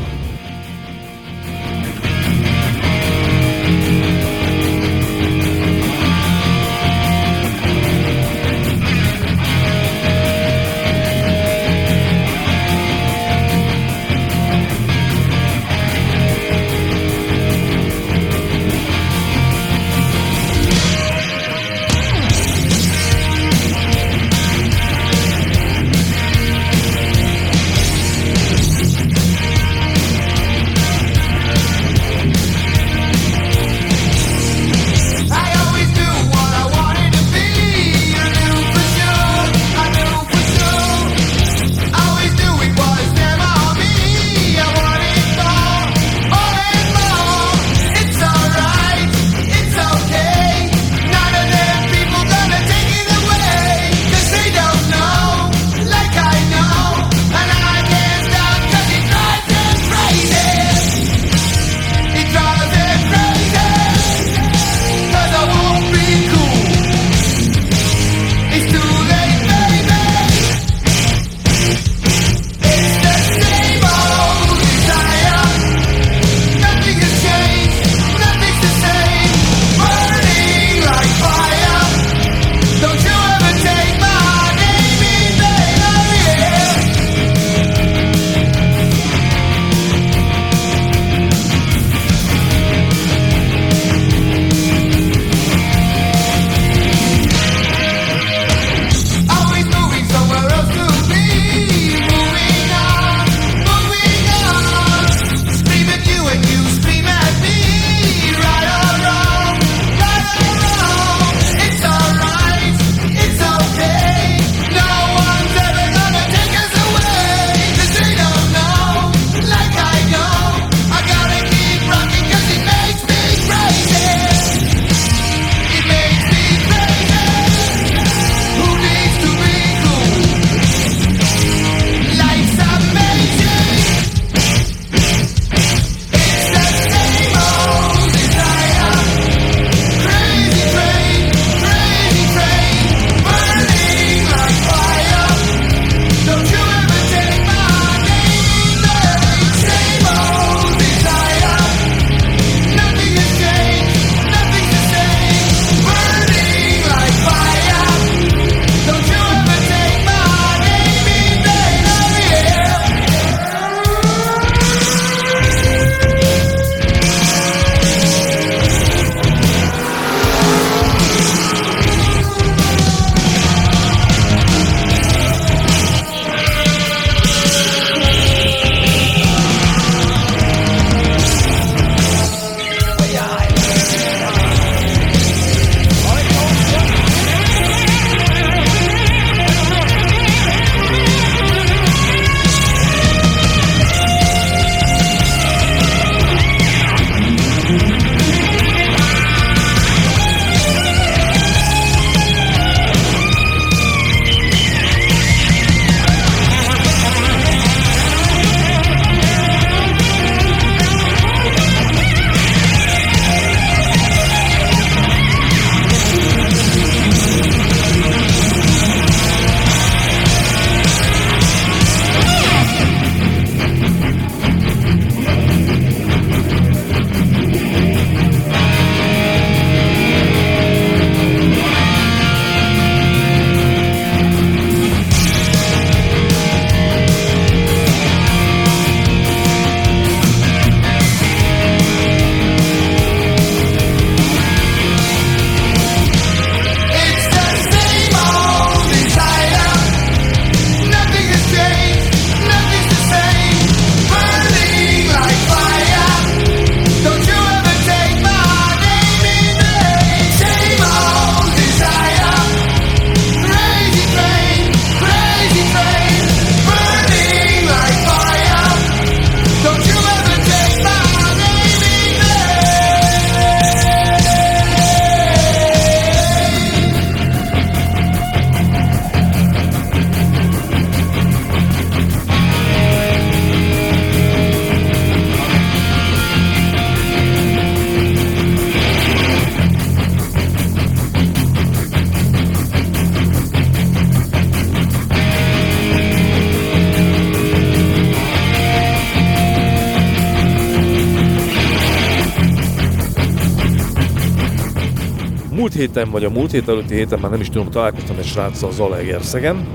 múlt héten, vagy a múlt hét előtti héten, már nem is tudom, találkoztam egy sráccal Zalaegerszegen.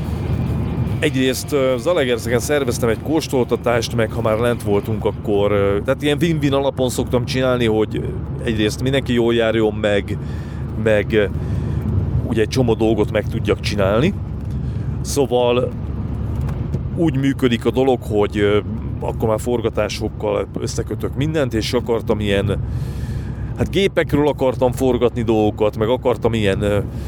Egyrészt Zalaegerszegen szerveztem egy kóstoltatást, meg ha már lent voltunk, akkor tehát ilyen win-win alapon szoktam csinálni, hogy egyrészt mindenki jól járjon, meg, meg ugye egy csomó dolgot meg tudjak csinálni. Szóval úgy működik a dolog, hogy akkor már forgatásokkal összekötök mindent, és akartam ilyen, hát gépekről akartam forgatni dolgokat, meg akartam ilyen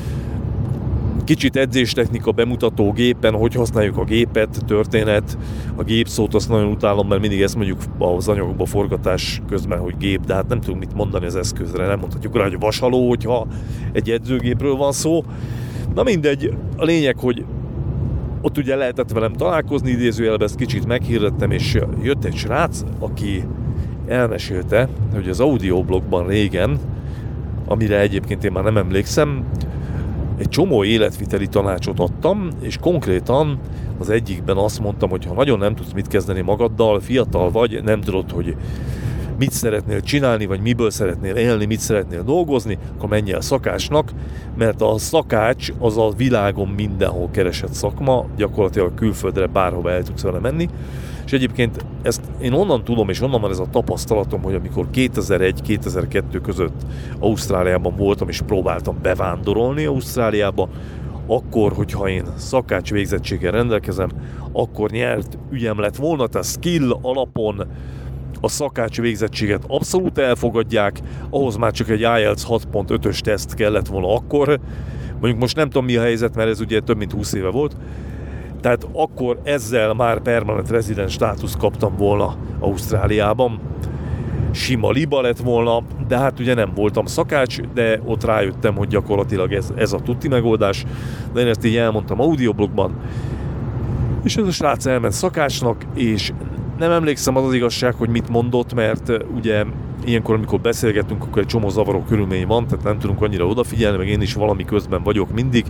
kicsit edzéstechnika bemutató gépen, hogy használjuk a gépet, történet, a gépszót azt nagyon utálom, mert mindig ezt mondjuk az anyagokban forgatás közben, hogy gép, de hát nem tudunk mit mondani az eszközre, nem mondhatjuk rá, hogy vasaló, hogyha egy edzőgépről van szó. Na mindegy, a lényeg, hogy ott ugye lehetett velem találkozni, idézőjelben ezt kicsit meghirdettem, és jött egy srác, aki elmesélte, hogy az audioblogban régen, amire egyébként én már nem emlékszem, egy csomó életviteli tanácsot adtam, és konkrétan az egyikben azt mondtam, hogy ha nagyon nem tudsz mit kezdeni magaddal, fiatal vagy, nem tudod, hogy mit szeretnél csinálni, vagy miből szeretnél élni, mit szeretnél dolgozni, akkor menj el szakácsnak, mert a szakács az a világon mindenhol keresett szakma, gyakorlatilag külföldre bárhova el tudsz vele menni. És egyébként ezt én onnan tudom, és onnan van ez a tapasztalatom, hogy amikor kétezer-egy kétezer-kettő között Ausztráliában voltam, és próbáltam bevándorolni Ausztráliába, akkor, hogyha én szakács végzettséggel rendelkezem, akkor nyert ügyem lett volna, tehát skill alapon a szakács végzettséget abszolút elfogadják, ahhoz már csak egy I E L T S hat pont ötös teszt kellett volna akkor, mondjuk most nem tudom mi a helyzet, mert ez ugye több mint húsz éve volt, tehát akkor ezzel már permanent resident státuszt kaptam volna Ausztráliában, sima liba lett volna, de hát ugye nem voltam szakács, de ott rájöttem, hogy gyakorlatilag ez, ez a tuti megoldás, de én ezt így elmondtam audioblogban, és ez a srác elment szakácsnak, és nem emlékszem, az az igazság, hogy mit mondott, mert ugye ilyenkor, amikor beszélgetünk, akkor egy csomó zavaró körülmény van, tehát nem tudunk annyira odafigyelni, meg én is valami közben vagyok mindig,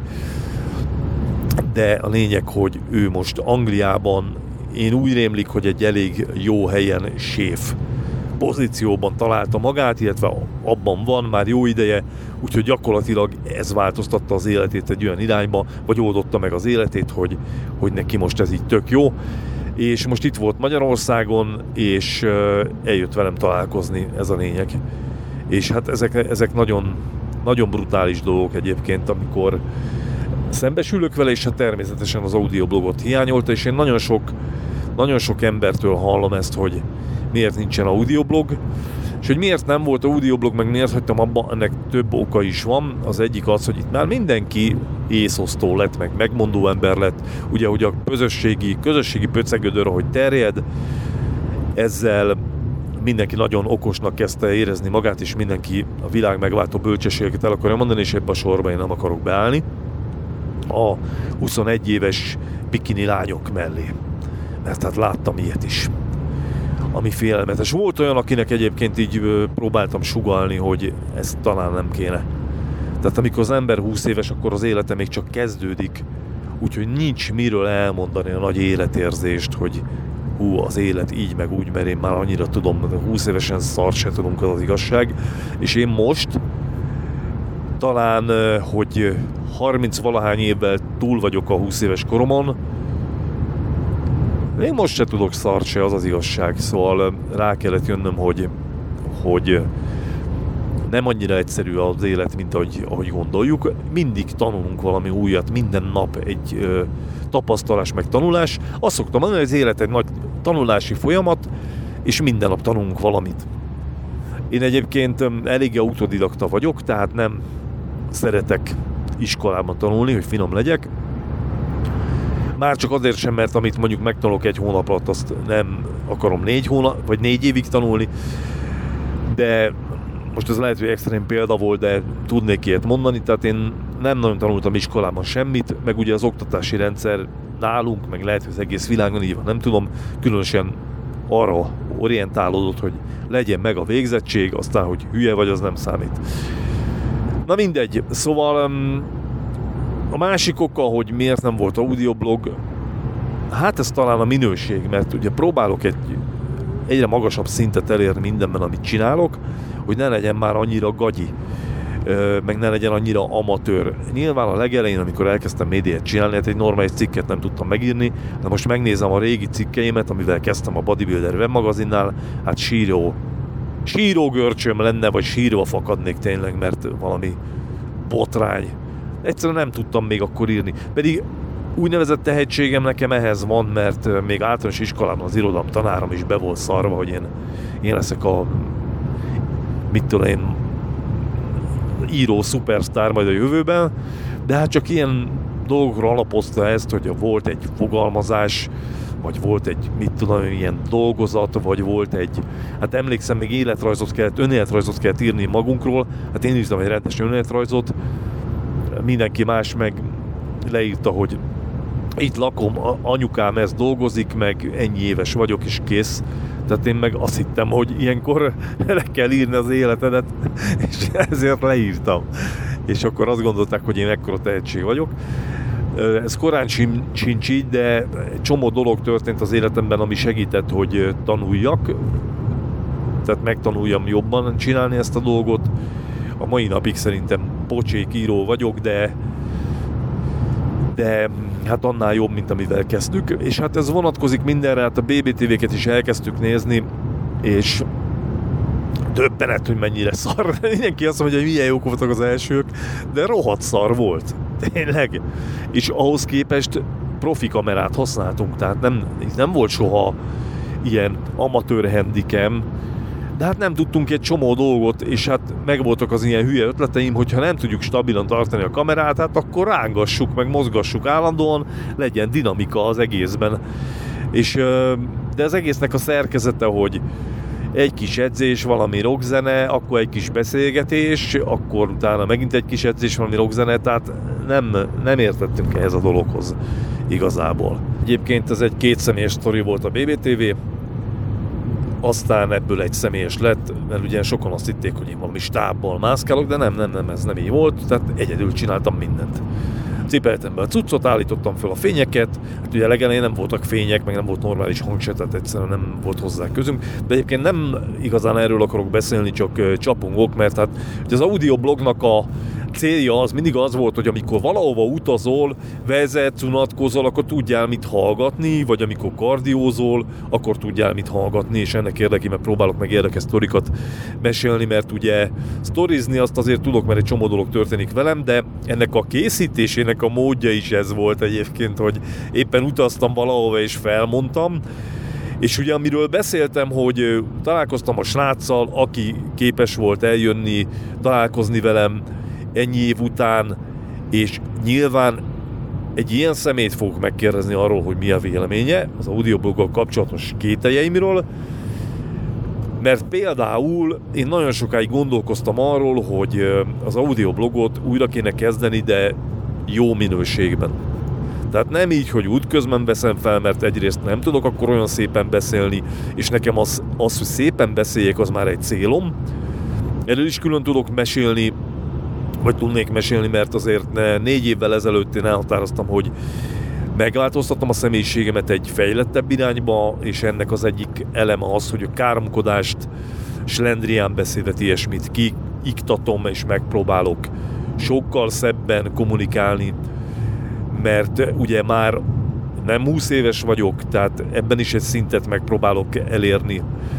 de a lényeg, hogy ő most Angliában, én úgy rémlik, hogy egy elég jó helyen séf pozícióban találta magát, illetve abban van már jó ideje, úgyhogy gyakorlatilag ez változtatta az életét egy olyan irányba, vagy oldotta meg az életét, hogy, hogy neki most ez így tök jó. És most itt volt Magyarországon, és eljött velem találkozni, ez a lényeg. És hát ezek, ezek nagyon, nagyon brutális dolgok egyébként, amikor szembesülök vele, és hát természetesen az audioblogot hiányolta, és én nagyon sok, nagyon sok embertől hallom ezt, hogy miért nincsen audioblog, és hogy miért nem volt audioblog, meg miért hagytam abba, ennek több oka is van. Az egyik az, hogy itt már mindenki észosztó lett, meg megmondó ember lett, ugye, hogy a közösségi, közösségi pöcegödör, ahogy terjed, ezzel mindenki nagyon okosnak kezdte érezni magát, és mindenki a világ megváltó bölcsességeket el akarja mondani, és ebben a sorban én nem akarok beállni a huszonegy éves bikini lányok mellé. Mert hát láttam ilyet is, ami félelmetes. Volt olyan, akinek egyébként így próbáltam sugallni, hogy ez talán nem kéne. Tehát amikor az ember húsz éves, akkor az élete még csak kezdődik, úgyhogy nincs miről elmondani a nagy életérzést, hogy hú, az élet így meg úgy, mert én már annyira tudom, de húsz évesen szart se tudunk, az az igazság. És én most talán, hogy harminc valahány évvel túl vagyok a húsz éves koromon, én most se tudok szart se, az az igazság. Szóval rá kellett jönnöm, hogy, hogy nem annyira egyszerű az élet, mint ahogy, ahogy gondoljuk. Mindig tanulunk valami újat, minden nap egy ö, tapasztalás meg tanulás. Azt szoktam mondani, hogy az élet egy nagy tanulási folyamat, és minden nap tanulunk valamit. Én egyébként eléggé autodidakta vagyok, tehát nem szeretek iskolában tanulni, hogy finom legyek. Már csak azért sem, mert amit mondjuk megtanulok egy hónap alatt, azt nem akarom négy hónap, vagy négy évig tanulni, de most ez lehet, hogy extrém példa volt, de tudnék ilyet mondani, tehát én nem nagyon tanultam iskolában semmit, meg ugye az oktatási rendszer nálunk, meg lehet, hogy az egész világon így van, nem tudom, különösen arra orientálódott, hogy legyen meg a végzettség, aztán, hogy hülye vagy, az nem számít. Na mindegy, szóval a másik oka, hogy miért nem volt audioblog, hát ez talán a minőség, mert ugye próbálok egy egyre magasabb szintet elérni mindenben, amit csinálok, hogy ne legyen már annyira gagyi. meg ne legyen annyira amatőr. Nyilván a legelején, amikor elkezdtem médiát csinálni, hát egy normális cikket nem tudtam megírni, de most megnézem a régi cikkeimet, amivel kezdtem a Bodybuilder webmagazinnál, hát síró, síró görcsöm lenne, vagy sírva fakadnék tényleg, mert valami botrány. Egyszerűen nem tudtam még akkor írni. Pedig úgynevezett tehetségem nekem ehhez van, mert még általános iskolában az irodalom tanárom is be volt szarva, hogy én, én leszek a mit tudom én, író szupersztár majd a jövőben, de hát csak ilyen dolgokra alapozta ezt, hogy volt egy fogalmazás, vagy volt egy, mit tudom, ilyen dolgozat, vagy volt egy, hát emlékszem, még életrajzot kellett, önéletrajzot kellett írni magunkról, hát én írtam egy rendes önéletrajzot, mindenki más meg leírta, hogy itt lakom, anyukám ezt dolgozik, meg ennyi éves vagyok, és kész. Tehát én meg azt hittem, hogy ilyenkor le kell írni az életedet, és ezért leírtam. És akkor azt gondolták, hogy én ekkora tehetség vagyok. Ez korán sincs így, de egy csomó dolog történt az életemben, ami segített, hogy tanuljak. Tehát megtanuljam jobban csinálni ezt a dolgot. A mai napig szerintem pocsék író vagyok, de de hát annál jobb, mint amivel kezdtük, és hát ez vonatkozik mindenre, hát a bé bé té vé-ket is elkezdtük nézni, és döbbenet, hogy mennyire szar. Mindenki azt mondja, hogy milyen jók voltak az elsők, de rohadt szar volt. Tényleg. És ahhoz képest profi kamerát használtunk, tehát nem, nem volt soha ilyen amatőr handicam, de hát nem tudtunk egy csomó dolgot, és hát megvoltak az ilyen hülye ötleteim, hogyha nem tudjuk stabilan tartani a kamerát, hát akkor rángassuk, meg mozgassuk állandóan, legyen dinamika az egészben. És, de az egésznek a szerkezete, hogy egy kis edzés, valami rockzene, akkor egy kis beszélgetés, akkor utána megint egy kis edzés, valami rockzene, tehát nem, nem értettünk ehhez a dologhoz igazából. Egyébként ez egy kétszemélyes sztori volt a bé bé té vé, aztán ebből egy személyes lett, mert ugye sokan azt hitték, hogy én valami stábbal mászkálok, de nem, nem, nem, ez nem így volt, tehát egyedül csináltam mindent. Cipeltem be a cuccot, állítottam fel a fényeket, hát ugye legelején nem voltak fények, meg nem volt normális hangse, tehát egyszerűen nem volt hozzá közünk, de egyébként nem igazán erről akarok beszélni, csak csapongok, mert hát az audioblognak a célja az mindig az volt, hogy amikor valahova utazol, vezetsz, unatkozol, akkor tudjál mit hallgatni, vagy amikor kardiózol, akkor tudjál mit hallgatni, és ennek érdekében próbálok meg érdekes sztorikat mesélni, mert ugye sztorizni azt azért tudok, mert egy csomó dolog történik velem, de ennek a készítésének a módja is ez volt egyébként, hogy éppen utaztam valahova és felmondtam, és ugye amiről beszéltem, hogy találkoztam a sráccal, aki képes volt eljönni, találkozni velem ennyi év után, és nyilván egy ilyen személyt fogok megkérdezni arról, hogy mi a véleménye az audiobloggal kapcsolatos kételjeimről, mert például én nagyon sokáig gondolkoztam arról, hogy az audioblogot újra kéne kezdeni, de jó minőségben. Tehát nem így, hogy útközben veszem fel, mert egyrészt nem tudok akkor olyan szépen beszélni, és nekem az, az hogy szépen beszéljek, az már egy célom. Erről is külön tudok mesélni, vagy tudnék mesélni, mert azért négy évvel ezelőtt én elhatároztam, hogy megváltoztattam a személyiségemet egy fejlettebb irányba, és ennek az egyik eleme az, hogy a káromkodást, slendrián beszédet, ilyesmit kiiktatom, és megpróbálok sokkal szebben kommunikálni, mert ugye már nem húsz éves vagyok, tehát ebben is egy szintet megpróbálok elérni.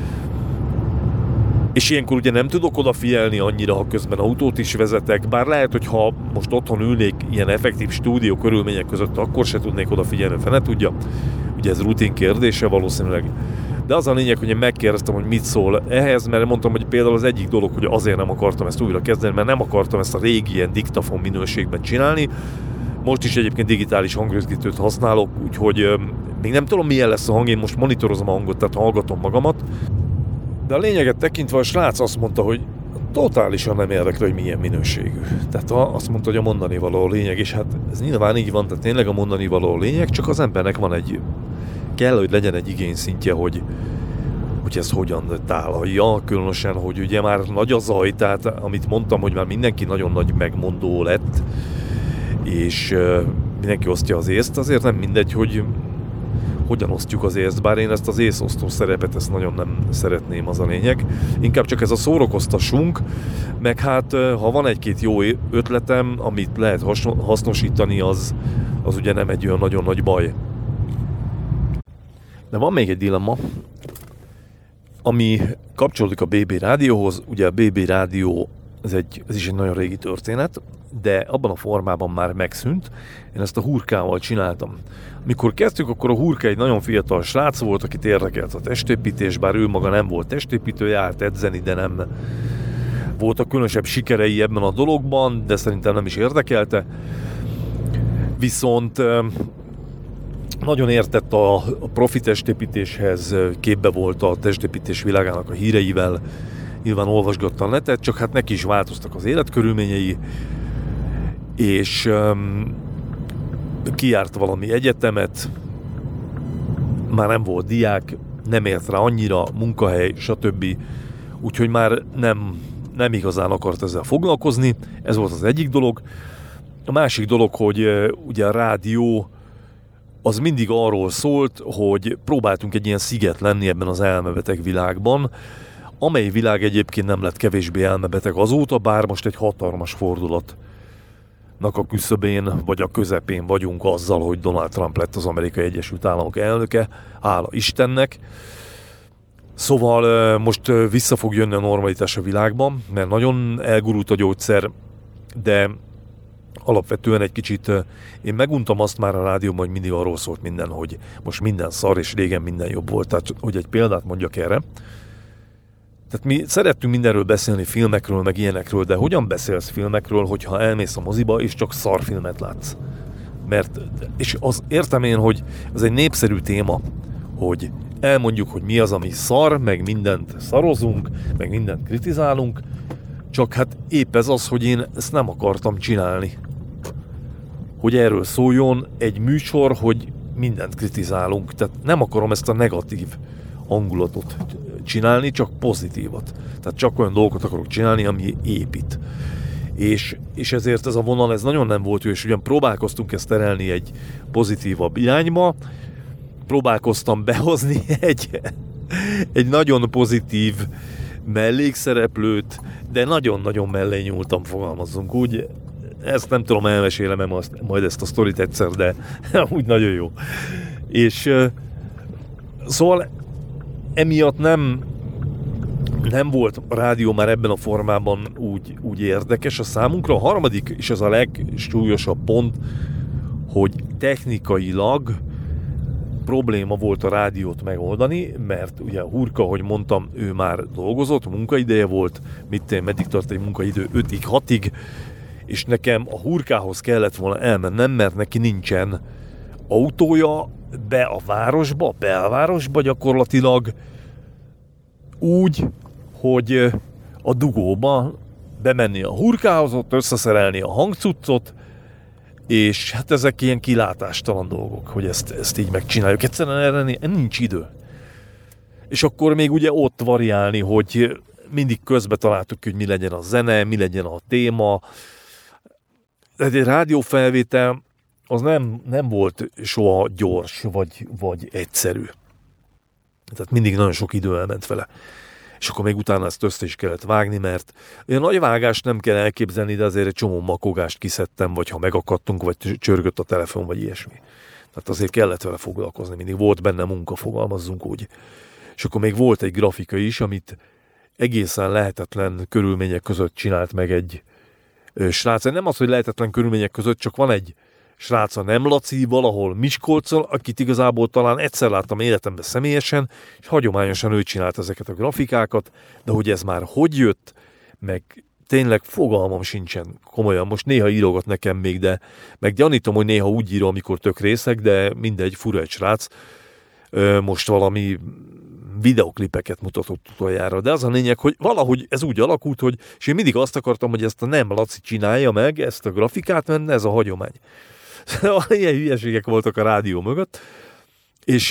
És ilyenkor ugye nem tudok odafigyelni annyira, ha közben autót is vezetek, bár lehet, hogy ha most otthon ülnék ilyen effektív stúdió körülmények között, akkor se tudnék odafigyelni, fene tudja. Ugye ez rutin kérdése valószínűleg. De az a lényeg, hogy én megkérdeztem, hogy mit szól ehhez, mert mondtam, hogy például az egyik dolog, hogy azért nem akartam ezt újra kezdeni, mert nem akartam ezt a régi ilyen diktafon minőségben csinálni. Most is egyébként digitális hangrögzítőt használok, úgyhogy euh, még nem tudom, milyen lesz a hang, én most monitorozom a hangot, tehát hallgatom magamat. De a lényeget tekintve a srác azt mondta, hogy totálisan nem érdekel, hogy milyen minőségű. Tehát azt mondta, hogy a mondani való a lényeg, és hát ez nyilván így van, tehát tényleg a mondani való a lényeg, csak az embernek van egy, kell, hogy legyen egy igényszintje, hogy, hogy ez hogyan tálalja, különösen, hogy ugye már nagy a zaj, tehát amit mondtam, hogy már mindenki nagyon nagy megmondó lett, és mindenki osztja az észt, azért nem mindegy, hogy hogyan osztjuk az észt, bár én ezt az észosztó szerepet ezt nagyon nem szeretném, az a lényeg. Inkább csak ez a szórakoztassunk, meg hát ha van egy-két jó ötletem, amit lehet hasznosítani, az, az ugye nem egy olyan nagyon nagy baj. De van még egy dilemma, ami kapcsolódik a bé bé rádióhoz. Ugye a bé bé rádió, ez, egy, ez is egy nagyon régi történet, de abban a formában már megszűnt. Én ezt a Hurkával csináltam. Mikor kezdtük, akkor a Hurka egy nagyon fiatal srác volt, akit érdekelt a testépítés, bár ő maga nem volt testépítő, járt edzeni, de nem voltak különösebb sikerei ebben a dologban, de szerintem nem is érdekelte. Viszont nagyon értett a profi testépítéshez, képbe volt a testépítés világának a híreivel, nyilván olvasgatta a netet, csak hát neki is változtak az életkörülményei, és um, kijárt valami egyetemet, már nem volt diák, nem ért rá annyira, munkahely, stb. Úgyhogy már nem, nem igazán akart ezzel foglalkozni, ez volt az egyik dolog. A másik dolog, hogy uh, ugye a rádió az mindig arról szólt, hogy próbáltunk egy ilyen sziget lenni ebben az elmebeteg világban, amely világ egyébként nem lett kevésbé elmebeteg azóta, bár most egy hatalmas fordulatnak a küszöbén, vagy a közepén vagyunk azzal, hogy Donald Trump lett az Amerikai Egyesült Államok elnöke, hála Istennek. Szóval most vissza fog jönni a normalitás a világban, mert nagyon elgurult a gyógyszer, de alapvetően egy kicsit, én meguntam azt már a rádióban, hogy mindig arról szólt minden, hogy most minden szar, és régen minden jobb volt. Tehát, hogy egy példát mondjak erre. Tehát mi szerettünk mindenről beszélni, filmekről, meg ilyenekről, de hogyan beszélsz filmekről, hogyha elmész a moziba, és csak szarfilmet látsz? Mert, és az értem én, hogy ez egy népszerű téma, hogy elmondjuk, hogy mi az, ami szar, meg mindent szarozunk, meg mindent kritizálunk, csak hát épp ez az, hogy én ezt nem akartam csinálni. Hogy erről szóljon egy műsor, hogy mindent kritizálunk. Tehát nem akarom ezt a negatív hangulatot csinálni, csak pozitívat. Tehát csak olyan dolgokat akarok csinálni, ami épít. És, és ezért ez a vonal, ez nagyon nem volt jó, és ugyan próbálkoztunk ezt terelni egy pozitívabb irányba, próbálkoztam behozni egy, egy nagyon pozitív mellékszereplőt, de nagyon-nagyon mellé nyúltam, fogalmazzunk úgy. Ezt nem tudom, elmesélem majd ezt a sztorit egyszer, de úgy nagyon jó. És szóval emiatt nem, nem volt a rádió már ebben a formában úgy, úgy érdekes a számunkra. A harmadik, és ez a legsúlyosabb pont, hogy technikailag probléma volt a rádiót megoldani, mert ugye a Hurka, ahogy mondtam, ő már dolgozott, munkaideje volt, mit én, meddig tart egy munkaidő, ötig, hatig, és nekem a Hurkához kellett volna elmennem, mert neki nincsen autója be a városba, a belvárosba gyakorlatilag, úgy, hogy a dugóba bemenni a Hurkához, ott összeszerelni a hangcuccot, és hát ezek ilyen kilátástalan dolgok, hogy ezt, ezt így megcsináljuk. Egyszerűen erre nincs idő. És akkor még ugye ott variálni, hogy mindig közbe találtuk, hogy mi legyen a zene, mi legyen a téma. Egy rádiófelvétel az nem, nem volt soha gyors, vagy, vagy egyszerű. Tehát mindig nagyon sok idő elment vele. És akkor még utána ezt össze is kellett vágni, mert olyan nagy vágást nem kell elképzelni, de azért egy csomó makogást kiszedtem, vagy ha megakadtunk, vagy csörgött a telefon, vagy ilyesmi. Tehát azért kellett vele foglalkozni, mindig volt benne munka, fogalmazzunk úgy. És akkor még volt egy grafika is, amit egészen lehetetlen körülmények között csinált meg egy srác. Nem az, hogy lehetetlen körülmények között, csak van egy srác, a Nem Laci, valahol Miskolcon, akit igazából talán egyszer láttam életemben személyesen, és hagyományosan ő csinált ezeket a grafikákat, de hogy ez már hogy jött, meg tényleg fogalmam sincsen, komolyan, most néha írogat nekem még, de meg gyanítom, hogy néha úgy írom, amikor tök részeg, de mindegy, fura egy srác, most valami videoklipeket mutatott utoljára, de az a lényeg, hogy valahogy ez úgy alakult, hogy, és én mindig azt akartam, hogy ezt a Nem Laci csinálja meg, ezt a grafikát, mert ez a hagyomány. Ilyen hülyeségek voltak a rádió mögött, és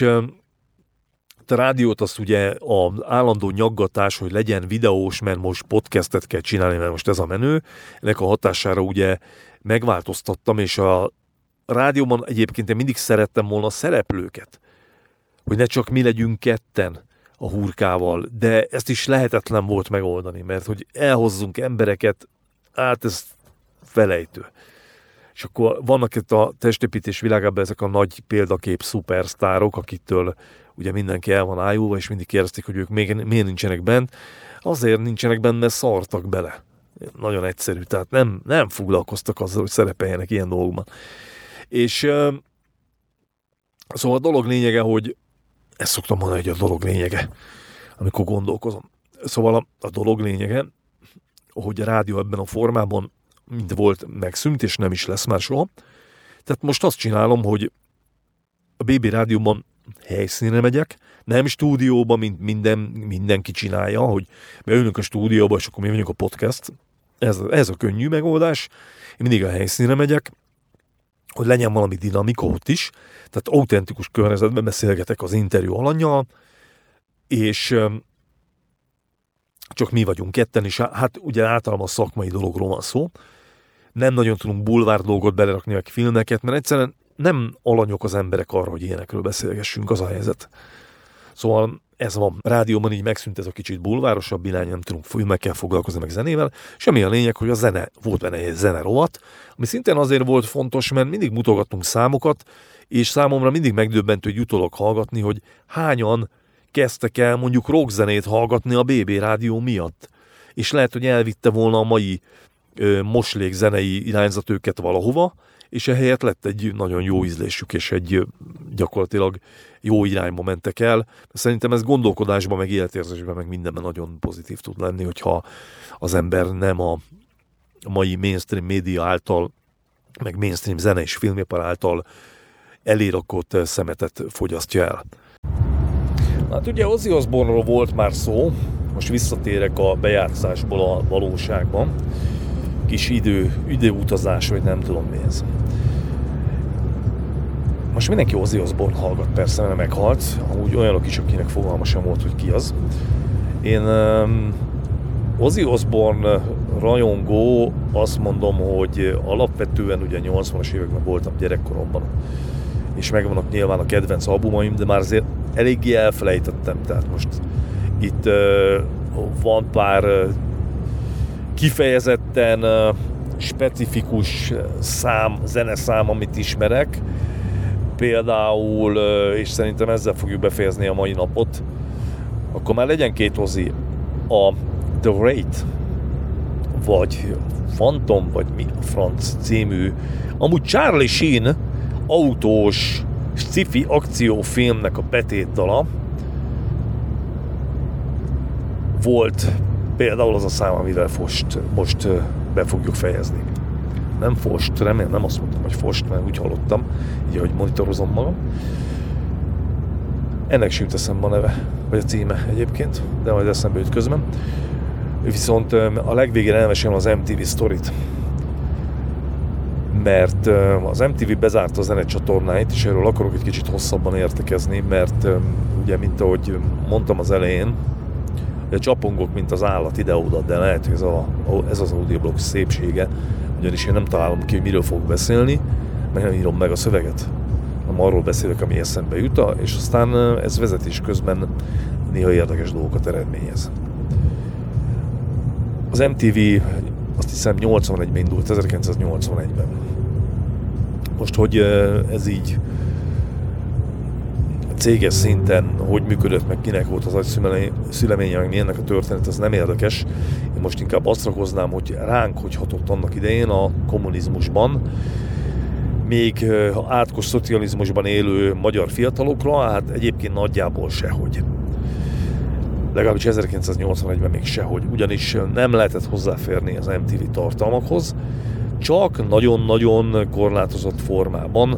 a rádiót azt ugye az állandó nyaggatás, hogy legyen videós, mert most podcastet kell csinálni, mert most ez a menő, ennek a hatására ugye megváltoztattam, és a rádióban egyébként én mindig szerettem volna a szereplőket hogy ne csak mi legyünk ketten a hurkával, de ezt is lehetetlen volt megoldani, mert hogy elhozzunk embereket, hát ez felejtő. És akkor vannak itt a testépítés világában ezek a nagy példakép szupersztárok, akitől ugye mindenki el van ájulva, és mindig kérdezték, hogy ők még, miért nincsenek bent. Azért nincsenek benne, mert szartak bele. Nagyon egyszerű, tehát nem, nem foglalkoztak azzal, hogy szerepeljenek ilyen dolgokban. És uh, szóval a dolog lényege, hogy ezt szoktam mondani, hogy a dolog lényege, amikor gondolkozom. Szóval a, a dolog lényege, hogy a rádió ebben a formában mint volt, megszűnt, és nem is lesz már soha. Tehát most azt csinálom, hogy a bé bé rádióban helyszínre megyek, nem stúdióba, mint minden, mindenki csinálja, hogy beülünk a stúdióba, és akkor mi vagyunk a podcast. Ez, ez a könnyű megoldás. Én mindig a helyszínre megyek, hogy legyen valami dinamika ott is, tehát autentikus környezetben beszélgetek az interjú alanyjal, és csak mi vagyunk ketten, és hát ugye általában a szakmai dologról van szó. Nem nagyon tudunk bulvár dolgot belerakni, meg filmeket, mert egyszerűen nem alanyok az emberek arra, hogy ilyenekről beszélgessünk, az a helyzet. Szóval ez van. Rádióban így megszűnt ez a kicsit bulvárosabb irány, nem tudunk filmekkel foglalkozni, meg zenével. Semmi a lényeg, hogy a zene, volt benne egy zene rovat, ami szintén azért volt fontos, mert mindig mutogattunk számokat, és számomra mindig megdöbbentő, hogy utólag hallgatni, hogy hányan kezdtek el mondjuk rockzenét hallgatni a bé bé rádió miatt. És lehet, hogy elvitte volna a mai ö, moslék zenei irányzat őket valahova, és ehelyett lett egy nagyon jó ízlésük, és egy ö, gyakorlatilag jó irányba mentek el. Szerintem ez gondolkodásban, meg életérzésben, meg mindenben nagyon pozitív tud lenni, hogyha az ember nem a mai mainstream média által, meg mainstream zene és filmipar által elérakott szemetet fogyasztja el. Hát ugye Ozzy Osbourne-ról volt már szó, most visszatérek a bejátszásból a valóságban. Kis idő, időutazás, vagy nem tudom mi ez. Most mindenki Ozzy Osbourne hallgat, persze, mert meghalt. Amúgy olyanok is, akinek fogalma sem volt, hogy ki az. Én um, Ozzy Osbourne rajongó, azt mondom, hogy alapvetően ugye nyolcvanas években voltam gyerekkoromban, és megvannak nyilván a kedvenc albumaim, de már azért eléggé elfelejtettem, tehát most itt uh, van pár uh, kifejezetten uh, specifikus szám, zeneszám, amit ismerek, például, uh, és szerintem ezzel fogjuk befejezni a mai napot, akkor már legyen két Ozzy, a The Wraith, vagy Phantom, vagy mi a franc című, amúgy Charlie Sheen autós sci-fi akciófilmnek a betétdala volt például az a szám, amivel most, most be fogjuk fejezni. Nem Fost, remélem nem azt mondtam, hogy Fost, mert úgy hallottam, így ahogy monitorozom magam. Ennek sem jut eszembe a neve, vagy a címe egyébként, de majd eszembe jut közben. Viszont a legvégén elmesélem az em té vé sztorit, mert az em té vé bezárta a zenecsatornáit, és erről akarok egy kicsit hosszabban értekezni, mert ugye, mint ahogy mondtam az elején, csapongok, mint az állat ide-oda, de lehet, hogy ez, a, ez az audioblog szépsége, ugyanis én nem találom ki, hogy miről fogok beszélni, meg nem írom meg a szöveget, hanem arról beszélek, ami eszembe jut, és aztán ez vezetés közben néha érdekes dolgokat eredményez. Az em té vé azt hiszem nyolcvanegyben indult, ezerkilencszáznyolcvanegyben. Most, hogy ez így céges szinten, hogy működött, meg kinek volt az agyszüleménye, meg mi ennek a történet, ez nem érdekes. Én most inkább azt rakoznám, hogy ránk hogy hatott annak idején a kommunizmusban, még átkos szocializmusban élő magyar fiatalokra, hát egyébként nagyjából sehogy. Legalábbis ezerkilencszáznyolcvanegyben még sehogy, ugyanis nem lehetett hozzáférni az em té vé tartalmakhoz, csak nagyon-nagyon korlátozott formában.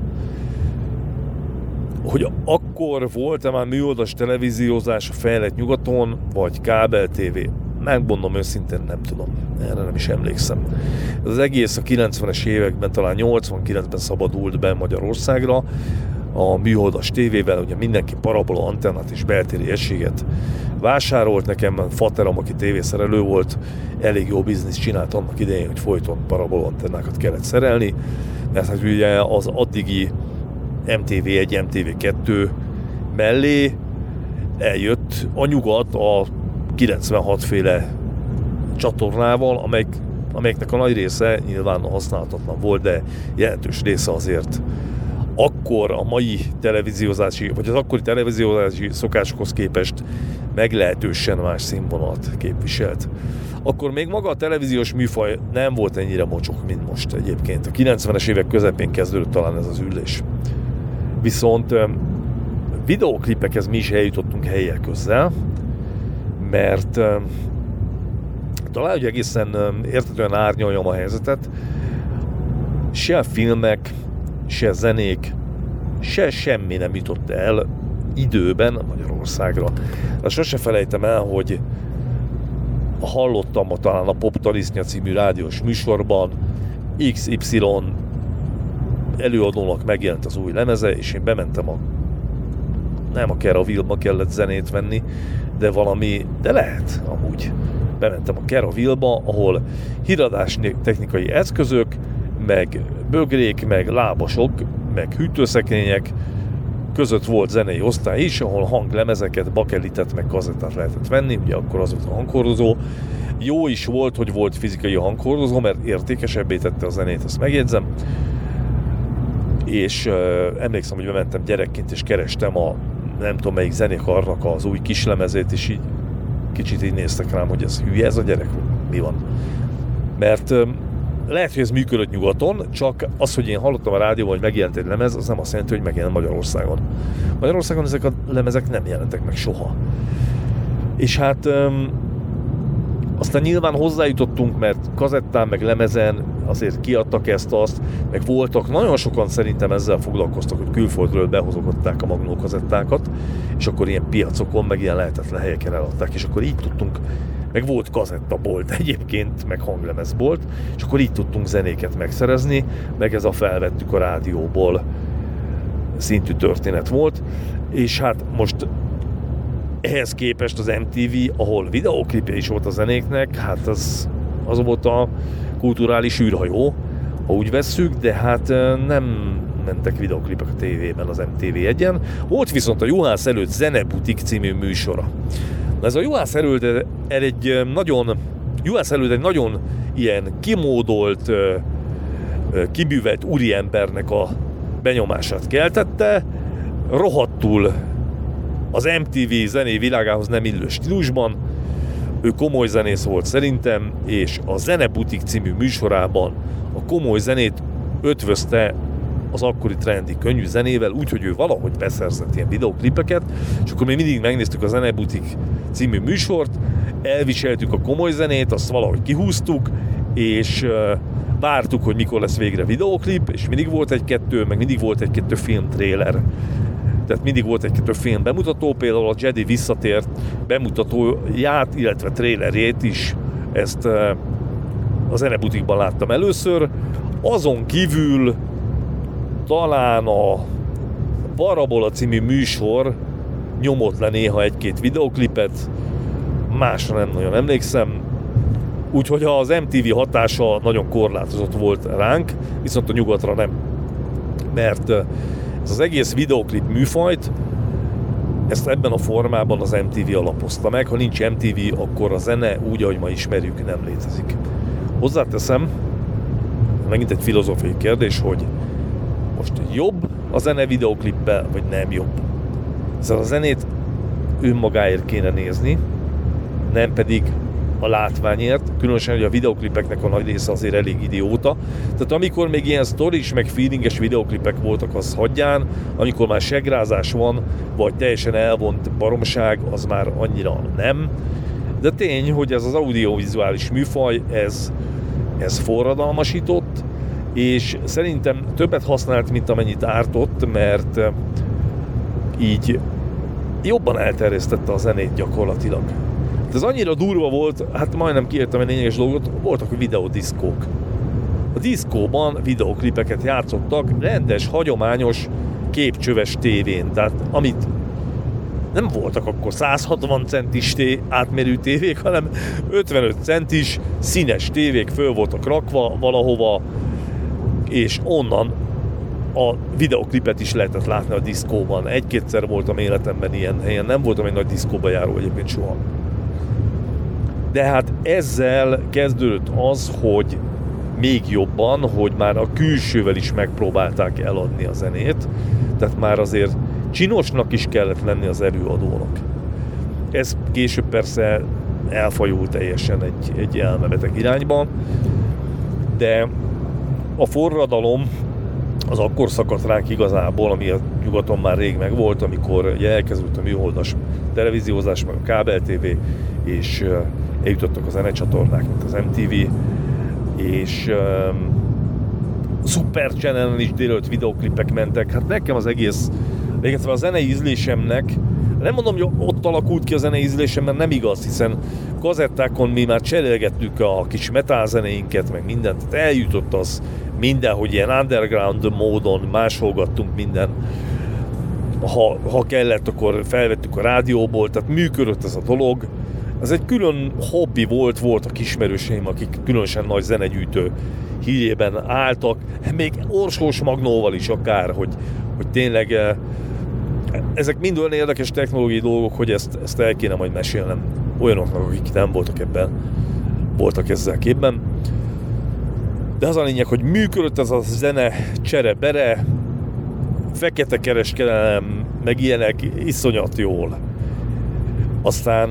Hogy akkor volt-e már műoldas televíziózás a fejlett nyugaton, vagy kábel tévé, megmondom őszintén, nem tudom. Erre nem is emlékszem. Ez az egész a kilencvenes években, talán nyolcvankilencben szabadult be Magyarországra, a műholdas tévével, ugye mindenki parabola antennát és beltéri egységet vásárolt. Nekem fateram, aki tévészerelő volt, elég jó bizniszt csinált annak idején, hogy folyton parabola antennákat kellett szerelni, mert hát ugye az addigi em té vé egy, em té vé kettő mellé eljött a nyugat a kilencvenhat féle csatornával, amelyek, amelyeknek a nagy része nyilván használhatatlan volt, de jelentős része azért akkor a mai televíziózási, vagy az akkori televíziózási szokásokhoz képest meglehetősen más színvonalat képviselt. Akkor még maga a televíziós műfaj nem volt ennyire mocsok, mint most egyébként. A kilencvenes évek közepén kezdődött talán ez az ülés. Viszont videóklipekhez mi is eljutottunk helyek közel, mert talán, hogy egészen értetően árnyaljam a helyzetet, se a filmek, se zenék, se semmi nem jutott el időben Magyarországra. De sose felejtem el, hogy hallottam talán a Pop Talisznya című rádiós műsorban iksz ipszilon előadónak megjelent az új lemeze, és én bementem a nem a Keraville-ba kellett zenét venni, de valami, de lehet amúgy. Bementem a Keraville-ba, ahol híradás technikai eszközök, meg bögrék, meg lábasok, meg hűtőszekrények között volt zenei osztály is, ahol hanglemezeket, bakelitet, meg kazettát lehetett venni, ugye akkor az volt a hanghordozó. Jó is volt, hogy volt fizikai hanghordozó, mert értékesebbé tette a zenét, ezt megjegyzem. És uh, emlékszem, hogy bementem gyerekként, és kerestem a nem tudom melyik zenékarnak az új kislemezét, és így kicsit így néztek rám, hogy ez hülye ez a gyerek, mi van. Mert um, lehet, hogy ez működött nyugaton, csak az, hogy én hallottam a rádióban, hogy megjelent egy lemez, az nem azt jelenti, hogy megjelent Magyarországon. Magyarországon ezek a lemezek nem jelentek meg soha. És hát um, aztán nyilván hozzájutottunk, mert kazettán, meg lemezen azért kiadtak ezt-azt, meg voltak, nagyon sokan szerintem ezzel foglalkoztak, hogy külföldről behozogották a magnókazettákat, és akkor ilyen piacokon, meg ilyen lehetetlen helyeken eladták, és akkor így tudtunk, meg volt kazettabolt egyébként, meg hanglemezbolt, és akkor így tudtunk zenéket megszerezni, meg ez a felvettük a rádióból szintű történet volt, és hát most ehhez képest az em té vé, ahol videóklipje is volt a zenéknek, hát az, az volt a kulturális űrhajó, ha úgy vesszük, de hát nem mentek videóklipek a tévében az em té vé egyen. Volt viszont a Juhász előtt Zenebutik című műsora. Na ez a Juhász előtt egy nagyon, Juhász előtt egy nagyon ilyen kimódolt, kibűvelt úriembernek a benyomását keltette, rohadtul az em té vé zené világához nem illő stílusban. Ő komoly zenész volt szerintem, és a Zenebutik című műsorában a komoly zenét ötvözte az akkori trendi könnyű zenével, úgyhogy ő valahogy beszerzett ilyen videóklipeket, és akkor mi mindig megnéztük a Zenebutik című műsort, elviseltük a komoly zenét, azt valahogy kihúztuk, és uh, vártuk, hogy mikor lesz végre videóklip, és mindig volt egy-kettő, meg mindig volt egy-kettő filmtréler. Tehát mindig volt egy-kettő film bemutató, például a Jedi visszatért bemutatóját, illetve trélerét is, ezt uh, a Zenebutikban láttam először. Azon kívül talán a Parabola című műsor nyomott le néha egy-két videóklipet, másra nem nagyon emlékszem, úgyhogy az em té vé hatása nagyon korlátozott volt ránk, viszont a nyugatra nem, mert ez az egész videóklip műfajt, ezt ebben a formában az em té vé alapozta meg, ha nincs em té vé, akkor a zene úgy, ahogy ma ismerjük, nem létezik. Hozzáteszem, megint egy filozófiai kérdés, hogy most jobb a zene videóklipbe, vagy nem jobb. Szóval a zenét önmagáért kéne nézni, nem pedig a látványért, különösen, hogy a videóklipeknek a nagy része azért elég idióta. Tehát amikor még ilyen sztoris, meg feelinges videóklipek voltak, az hagyján, amikor már segrázás van, vagy teljesen elvont baromság, az már annyira nem. De tény, hogy ez az audiovizuális műfaj, ez, ez forradalmasított, és szerintem többet használt, mint amennyit ártott, mert így jobban elterjesztette a zenét gyakorlatilag. Ez annyira durva volt, hát majdnem kiértem egy lényeges dolgot, voltak videódiszkók. A diszkóban videóklipeket játszottak rendes, hagyományos képcsöves tévén, tehát amit nem voltak akkor száz hatvan centis té- átmérő tévék, hanem ötvenöt centis színes tévék föl voltak rakva valahova, és onnan a videoklipet is lehetett látni a diszkóban. Egy-kétszer voltam életemben ilyen helyen, nem voltam egy nagy diszkóba járó egyébként soha. De hát ezzel kezdődött az, hogy még jobban, hogy már a külsővel is megpróbálták eladni a zenét, tehát már azért csinosnak is kellett lenni az előadónak. Ez később persze elfajult teljesen egy, egy elmebeteg irányba, de a forradalom az akkor szakadt ránk igazából, ami a nyugaton már rég megvolt, amikor ugye elkezdődött a műholdas televíziózás, meg a kábel té vé, és uh, eljutottak a zenecsatornák, mint az em té vé, és um, Super Channel-en is délelőtt videoklipek mentek. Hát nekem az egész, végezve a zenei ízlésemnek, nem mondom, hogy ott alakult ki a zenei ízlésem, mert nem igaz, hiszen kazettákon mi már cserélgettük a kis metal zenéinket, meg mindent, tehát eljutott az minden, hogy ilyen underground módon másolgattunk minden. Ha, ha kellett, akkor felvettük a rádióból, tehát működött ez a dolog. Ez egy külön hobbi volt, voltak ismerőseim, akik különösen nagy zenegyűjtő hírében álltak, még Orsós Magnóval is akár, hogy, hogy tényleg ezek mind olyan érdekes technológiai dolgok, hogy ezt, ezt el kéne majd mesélnem olyanoknak, akik nem voltak ebben, voltak ezzel képben. De az a lényeg, hogy működött ez a zene csere-bere, fekete kereskedelem, meg ilyenek iszonyat jól. Aztán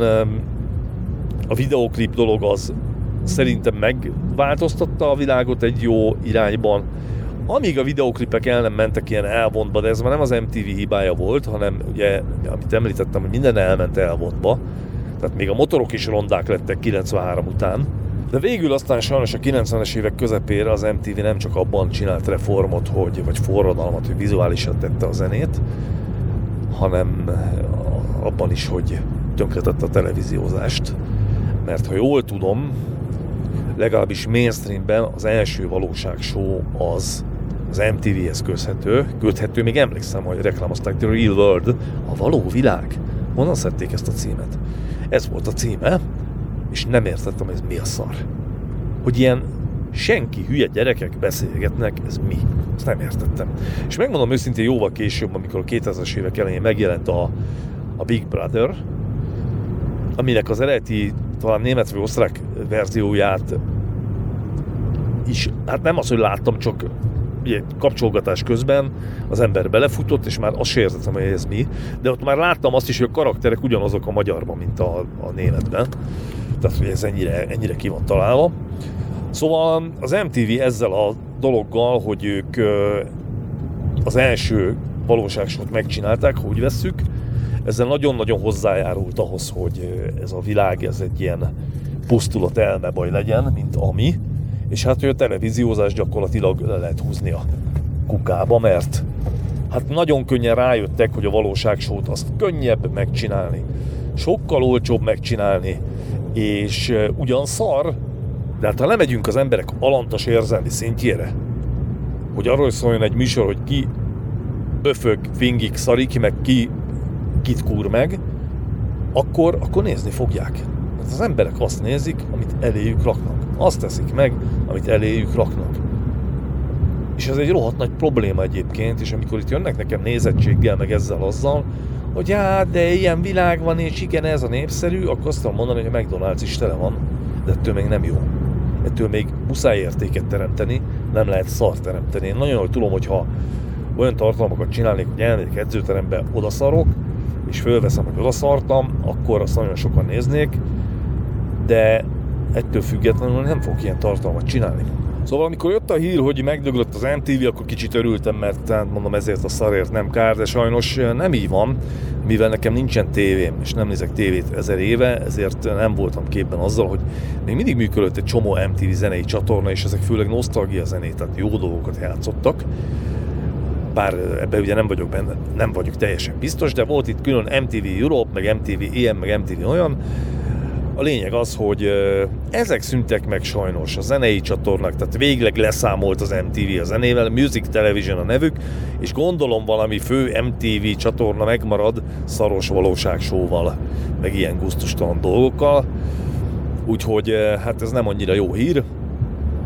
a videóklip dolog az szerintem megváltoztatta a világot egy jó irányban. Amíg a videóklipek el nem mentek ilyen elvontba, de ez már nem az em té vé hibája volt, hanem ugye, amit említettem, hogy minden elment elvontba. Tehát még a motorok is rondák lettek kilencvenhárom után. De végül aztán sajnos a kilencvenes évek közepére az em té vé nem csak abban csinált reformot, hogy, vagy forradalmat, hogy vizuálisan tette a zenét, hanem abban is, hogy tönkretette a televíziózást. Mert ha jól tudom, legalábbis mainstreamben az első valóságshow az az em té véhez köthető, köthető, még emlékszem, hogy reklámozták The Real World, a való világ. Honnan szedték ezt a címet? Ez volt a címe, és nem értettem, ez mi a szar. Hogy ilyen senki hülye gyerekek beszélgetnek, ez mi? Ezt nem értettem. És megmondom őszintén, jóval később, amikor a kétezres évek elején megjelent a, a Big Brother, aminek az eredeti, talán német vagy osztrák verzióját is, hát nem az, hogy láttam, csak ugye, kapcsolgatás közben az ember belefutott, és már azt se értettem, hogy ez mi, de ott már láttam azt is, hogy a karakterek ugyanazok a magyarban, mint a, a németben. Tehát, hogy ez ennyire, ennyire ki van találva. Szóval az em té vé ezzel a dologgal, hogy ők az első valóságsót megcsinálták, ha úgy vesszük, ezzel nagyon-nagyon hozzájárult ahhoz, hogy ez a világ, ez egy ilyen pusztulat elmebaj legyen, mint ami, és hát, hogy a televíziózás gyakorlatilag le lehet húzni a kukába, mert hát nagyon könnyen rájöttek, hogy a valóságsót azt könnyebb megcsinálni, sokkal olcsóbb megcsinálni, és ugyan szar, de hát ha lemegyünk az emberek alantas érzelmi szintjére, hogy arról szóljon egy műsor, hogy ki böfög, fingik, szarik, meg ki kit kúr meg, akkor, akkor nézni fogják. Mert az emberek azt nézik, amit eléjük raknak. Azt teszik meg, amit eléjük raknak. És ez egy rohadt nagy probléma egyébként, és amikor itt jönnek nekem nézettséggel, meg ezzel azzal, hogy hát, de ilyen világ van, és igen, ez a népszerű, akkor azt tudom mondani, hogy a McDonald's is tele van, de ettől még nem jó. Ettől még muszáj értéket teremteni, nem lehet szart teremteni. Én nagyon jól tudom, hogyha olyan tartalmakat csinálnék, hogy elmegyek edzőterembe, odaszarok, és fölveszem, hogy odaszartam, akkor azt nagyon sokan néznék, de ettől függetlenül nem fogok ilyen tartalmat csinálni. Szóval amikor jött a hír, hogy megdöglött az em té vé, akkor kicsit örültem, mert tehát mondom, ezért a szarért nem kár, de sajnos nem így van, mivel nekem nincsen tévém, és nem nézek tévét ezer éve, ezért nem voltam képben azzal, hogy még mindig működött egy csomó em té vé zenei csatorna, és ezek főleg nosztalgia zenét, tehát jó dolgokat játszottak. Bár ebben ugye nem vagyok benne, nem vagyok teljesen biztos, de volt itt külön em té vé Europe, meg em té vé é em, meg em té vé olyan. A lényeg az, hogy ezek szüntek meg sajnos a zenei csatornák, tehát végleg leszámolt az em té vé a zenével, Music Television a nevük, és gondolom valami fő em té vé csatorna megmarad szaros valóságsóval, meg ilyen gusztustalan dolgokkal. Úgyhogy hát ez nem annyira jó hír.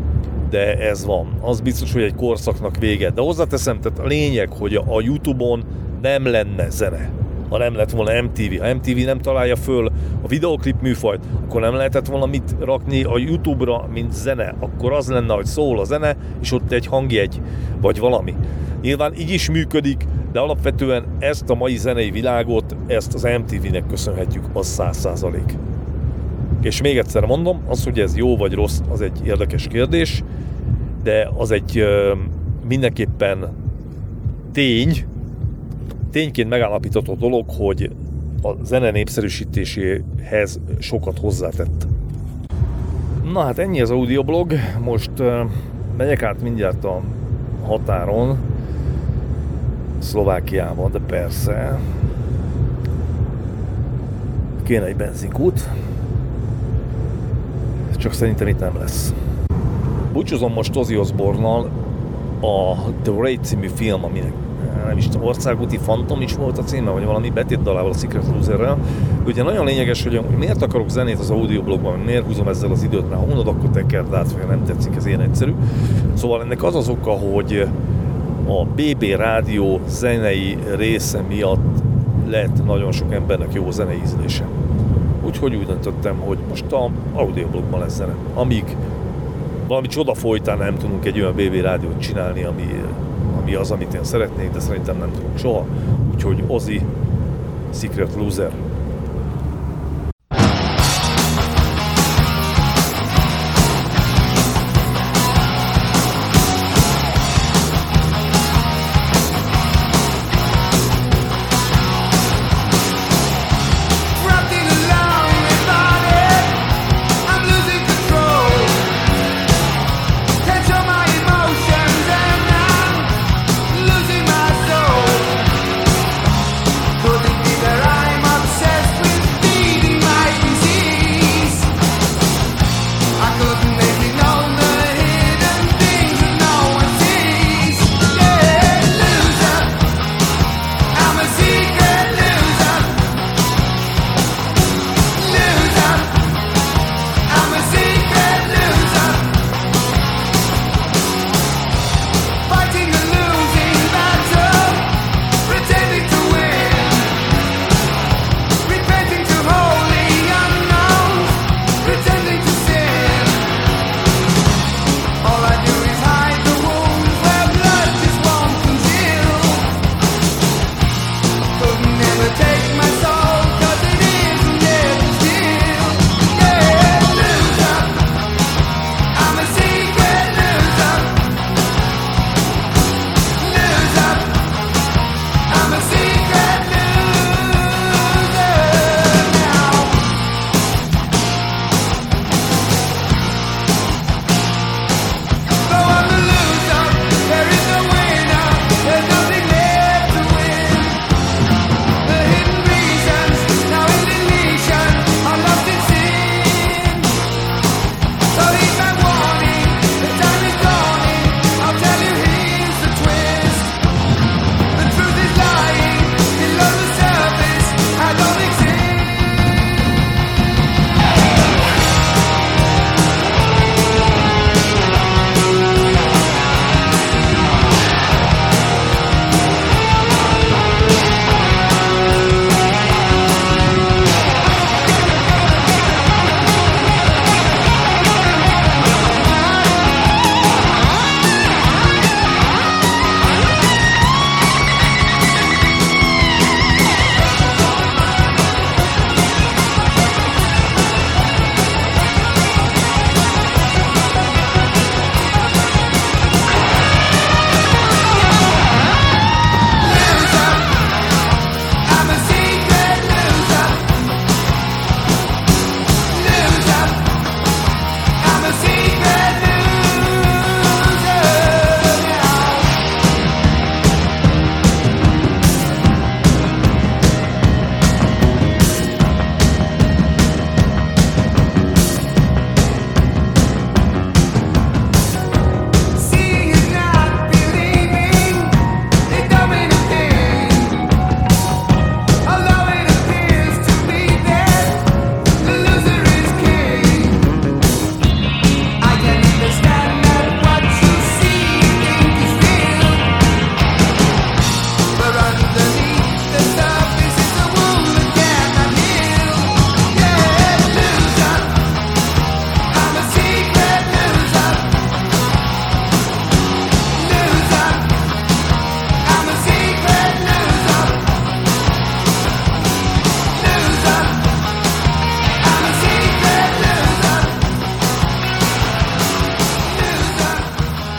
de ez van. Az biztos, hogy egy korszaknak vége. De hozzáteszem, tehát a lényeg, hogy a YouTube-on nem lenne zene. Ha nem lett volna em té vé. Ha em té vé nem találja föl a videoklip műfajt, akkor nem lehetett volna mit rakni a YouTube-ra, mint zene. Akkor az lenne, hogy szól a zene, és ott egy hangjegy, vagy valami. Nyilván így is működik, de alapvetően ezt a mai zenei világot, ezt az em té vének köszönhetjük, az száz százalék. És még egyszer mondom, az, hogy ez jó vagy rossz, az egy érdekes kérdés, de az egy ö, mindenképpen tény, tényként megállapítható dolog, hogy a zene népszerűsítéséhez sokat hozzátett. Na hát ennyi az audioblog, most uh, megyek át mindjárt a határon, Szlovákiába, de persze kéne egy benzinkút, csak szerintem itt nem lesz. Búcsúzom most Ozzy Osbourne-nal, a The Raid című film, aminek nem is tudom, Országúti Fantom is volt a címe, vagy valami betétdalával, a Secret Loserrel. Ugye nagyon lényeges, hogy miért akarok zenét az audioblogban, miért húzom ezzel az időt, mert ha unod, akkor tekerd át, vagy nem tetszik, ez ilyen egyszerű. Szóval ennek az az oka, hogy a bé bé rádió zenei része miatt lett nagyon sok embernek jó zenei ízlése. Úgyhogy úgy döntöttem, hogy most a audioblogban lesz zene. Amíg valami csoda folytán nem tudunk egy olyan bé bé rádiót csinálni, ami, ami az, amit én szeretnék, de szerintem nem tudunk soha. Úgyhogy Ozzy, Secret Loser.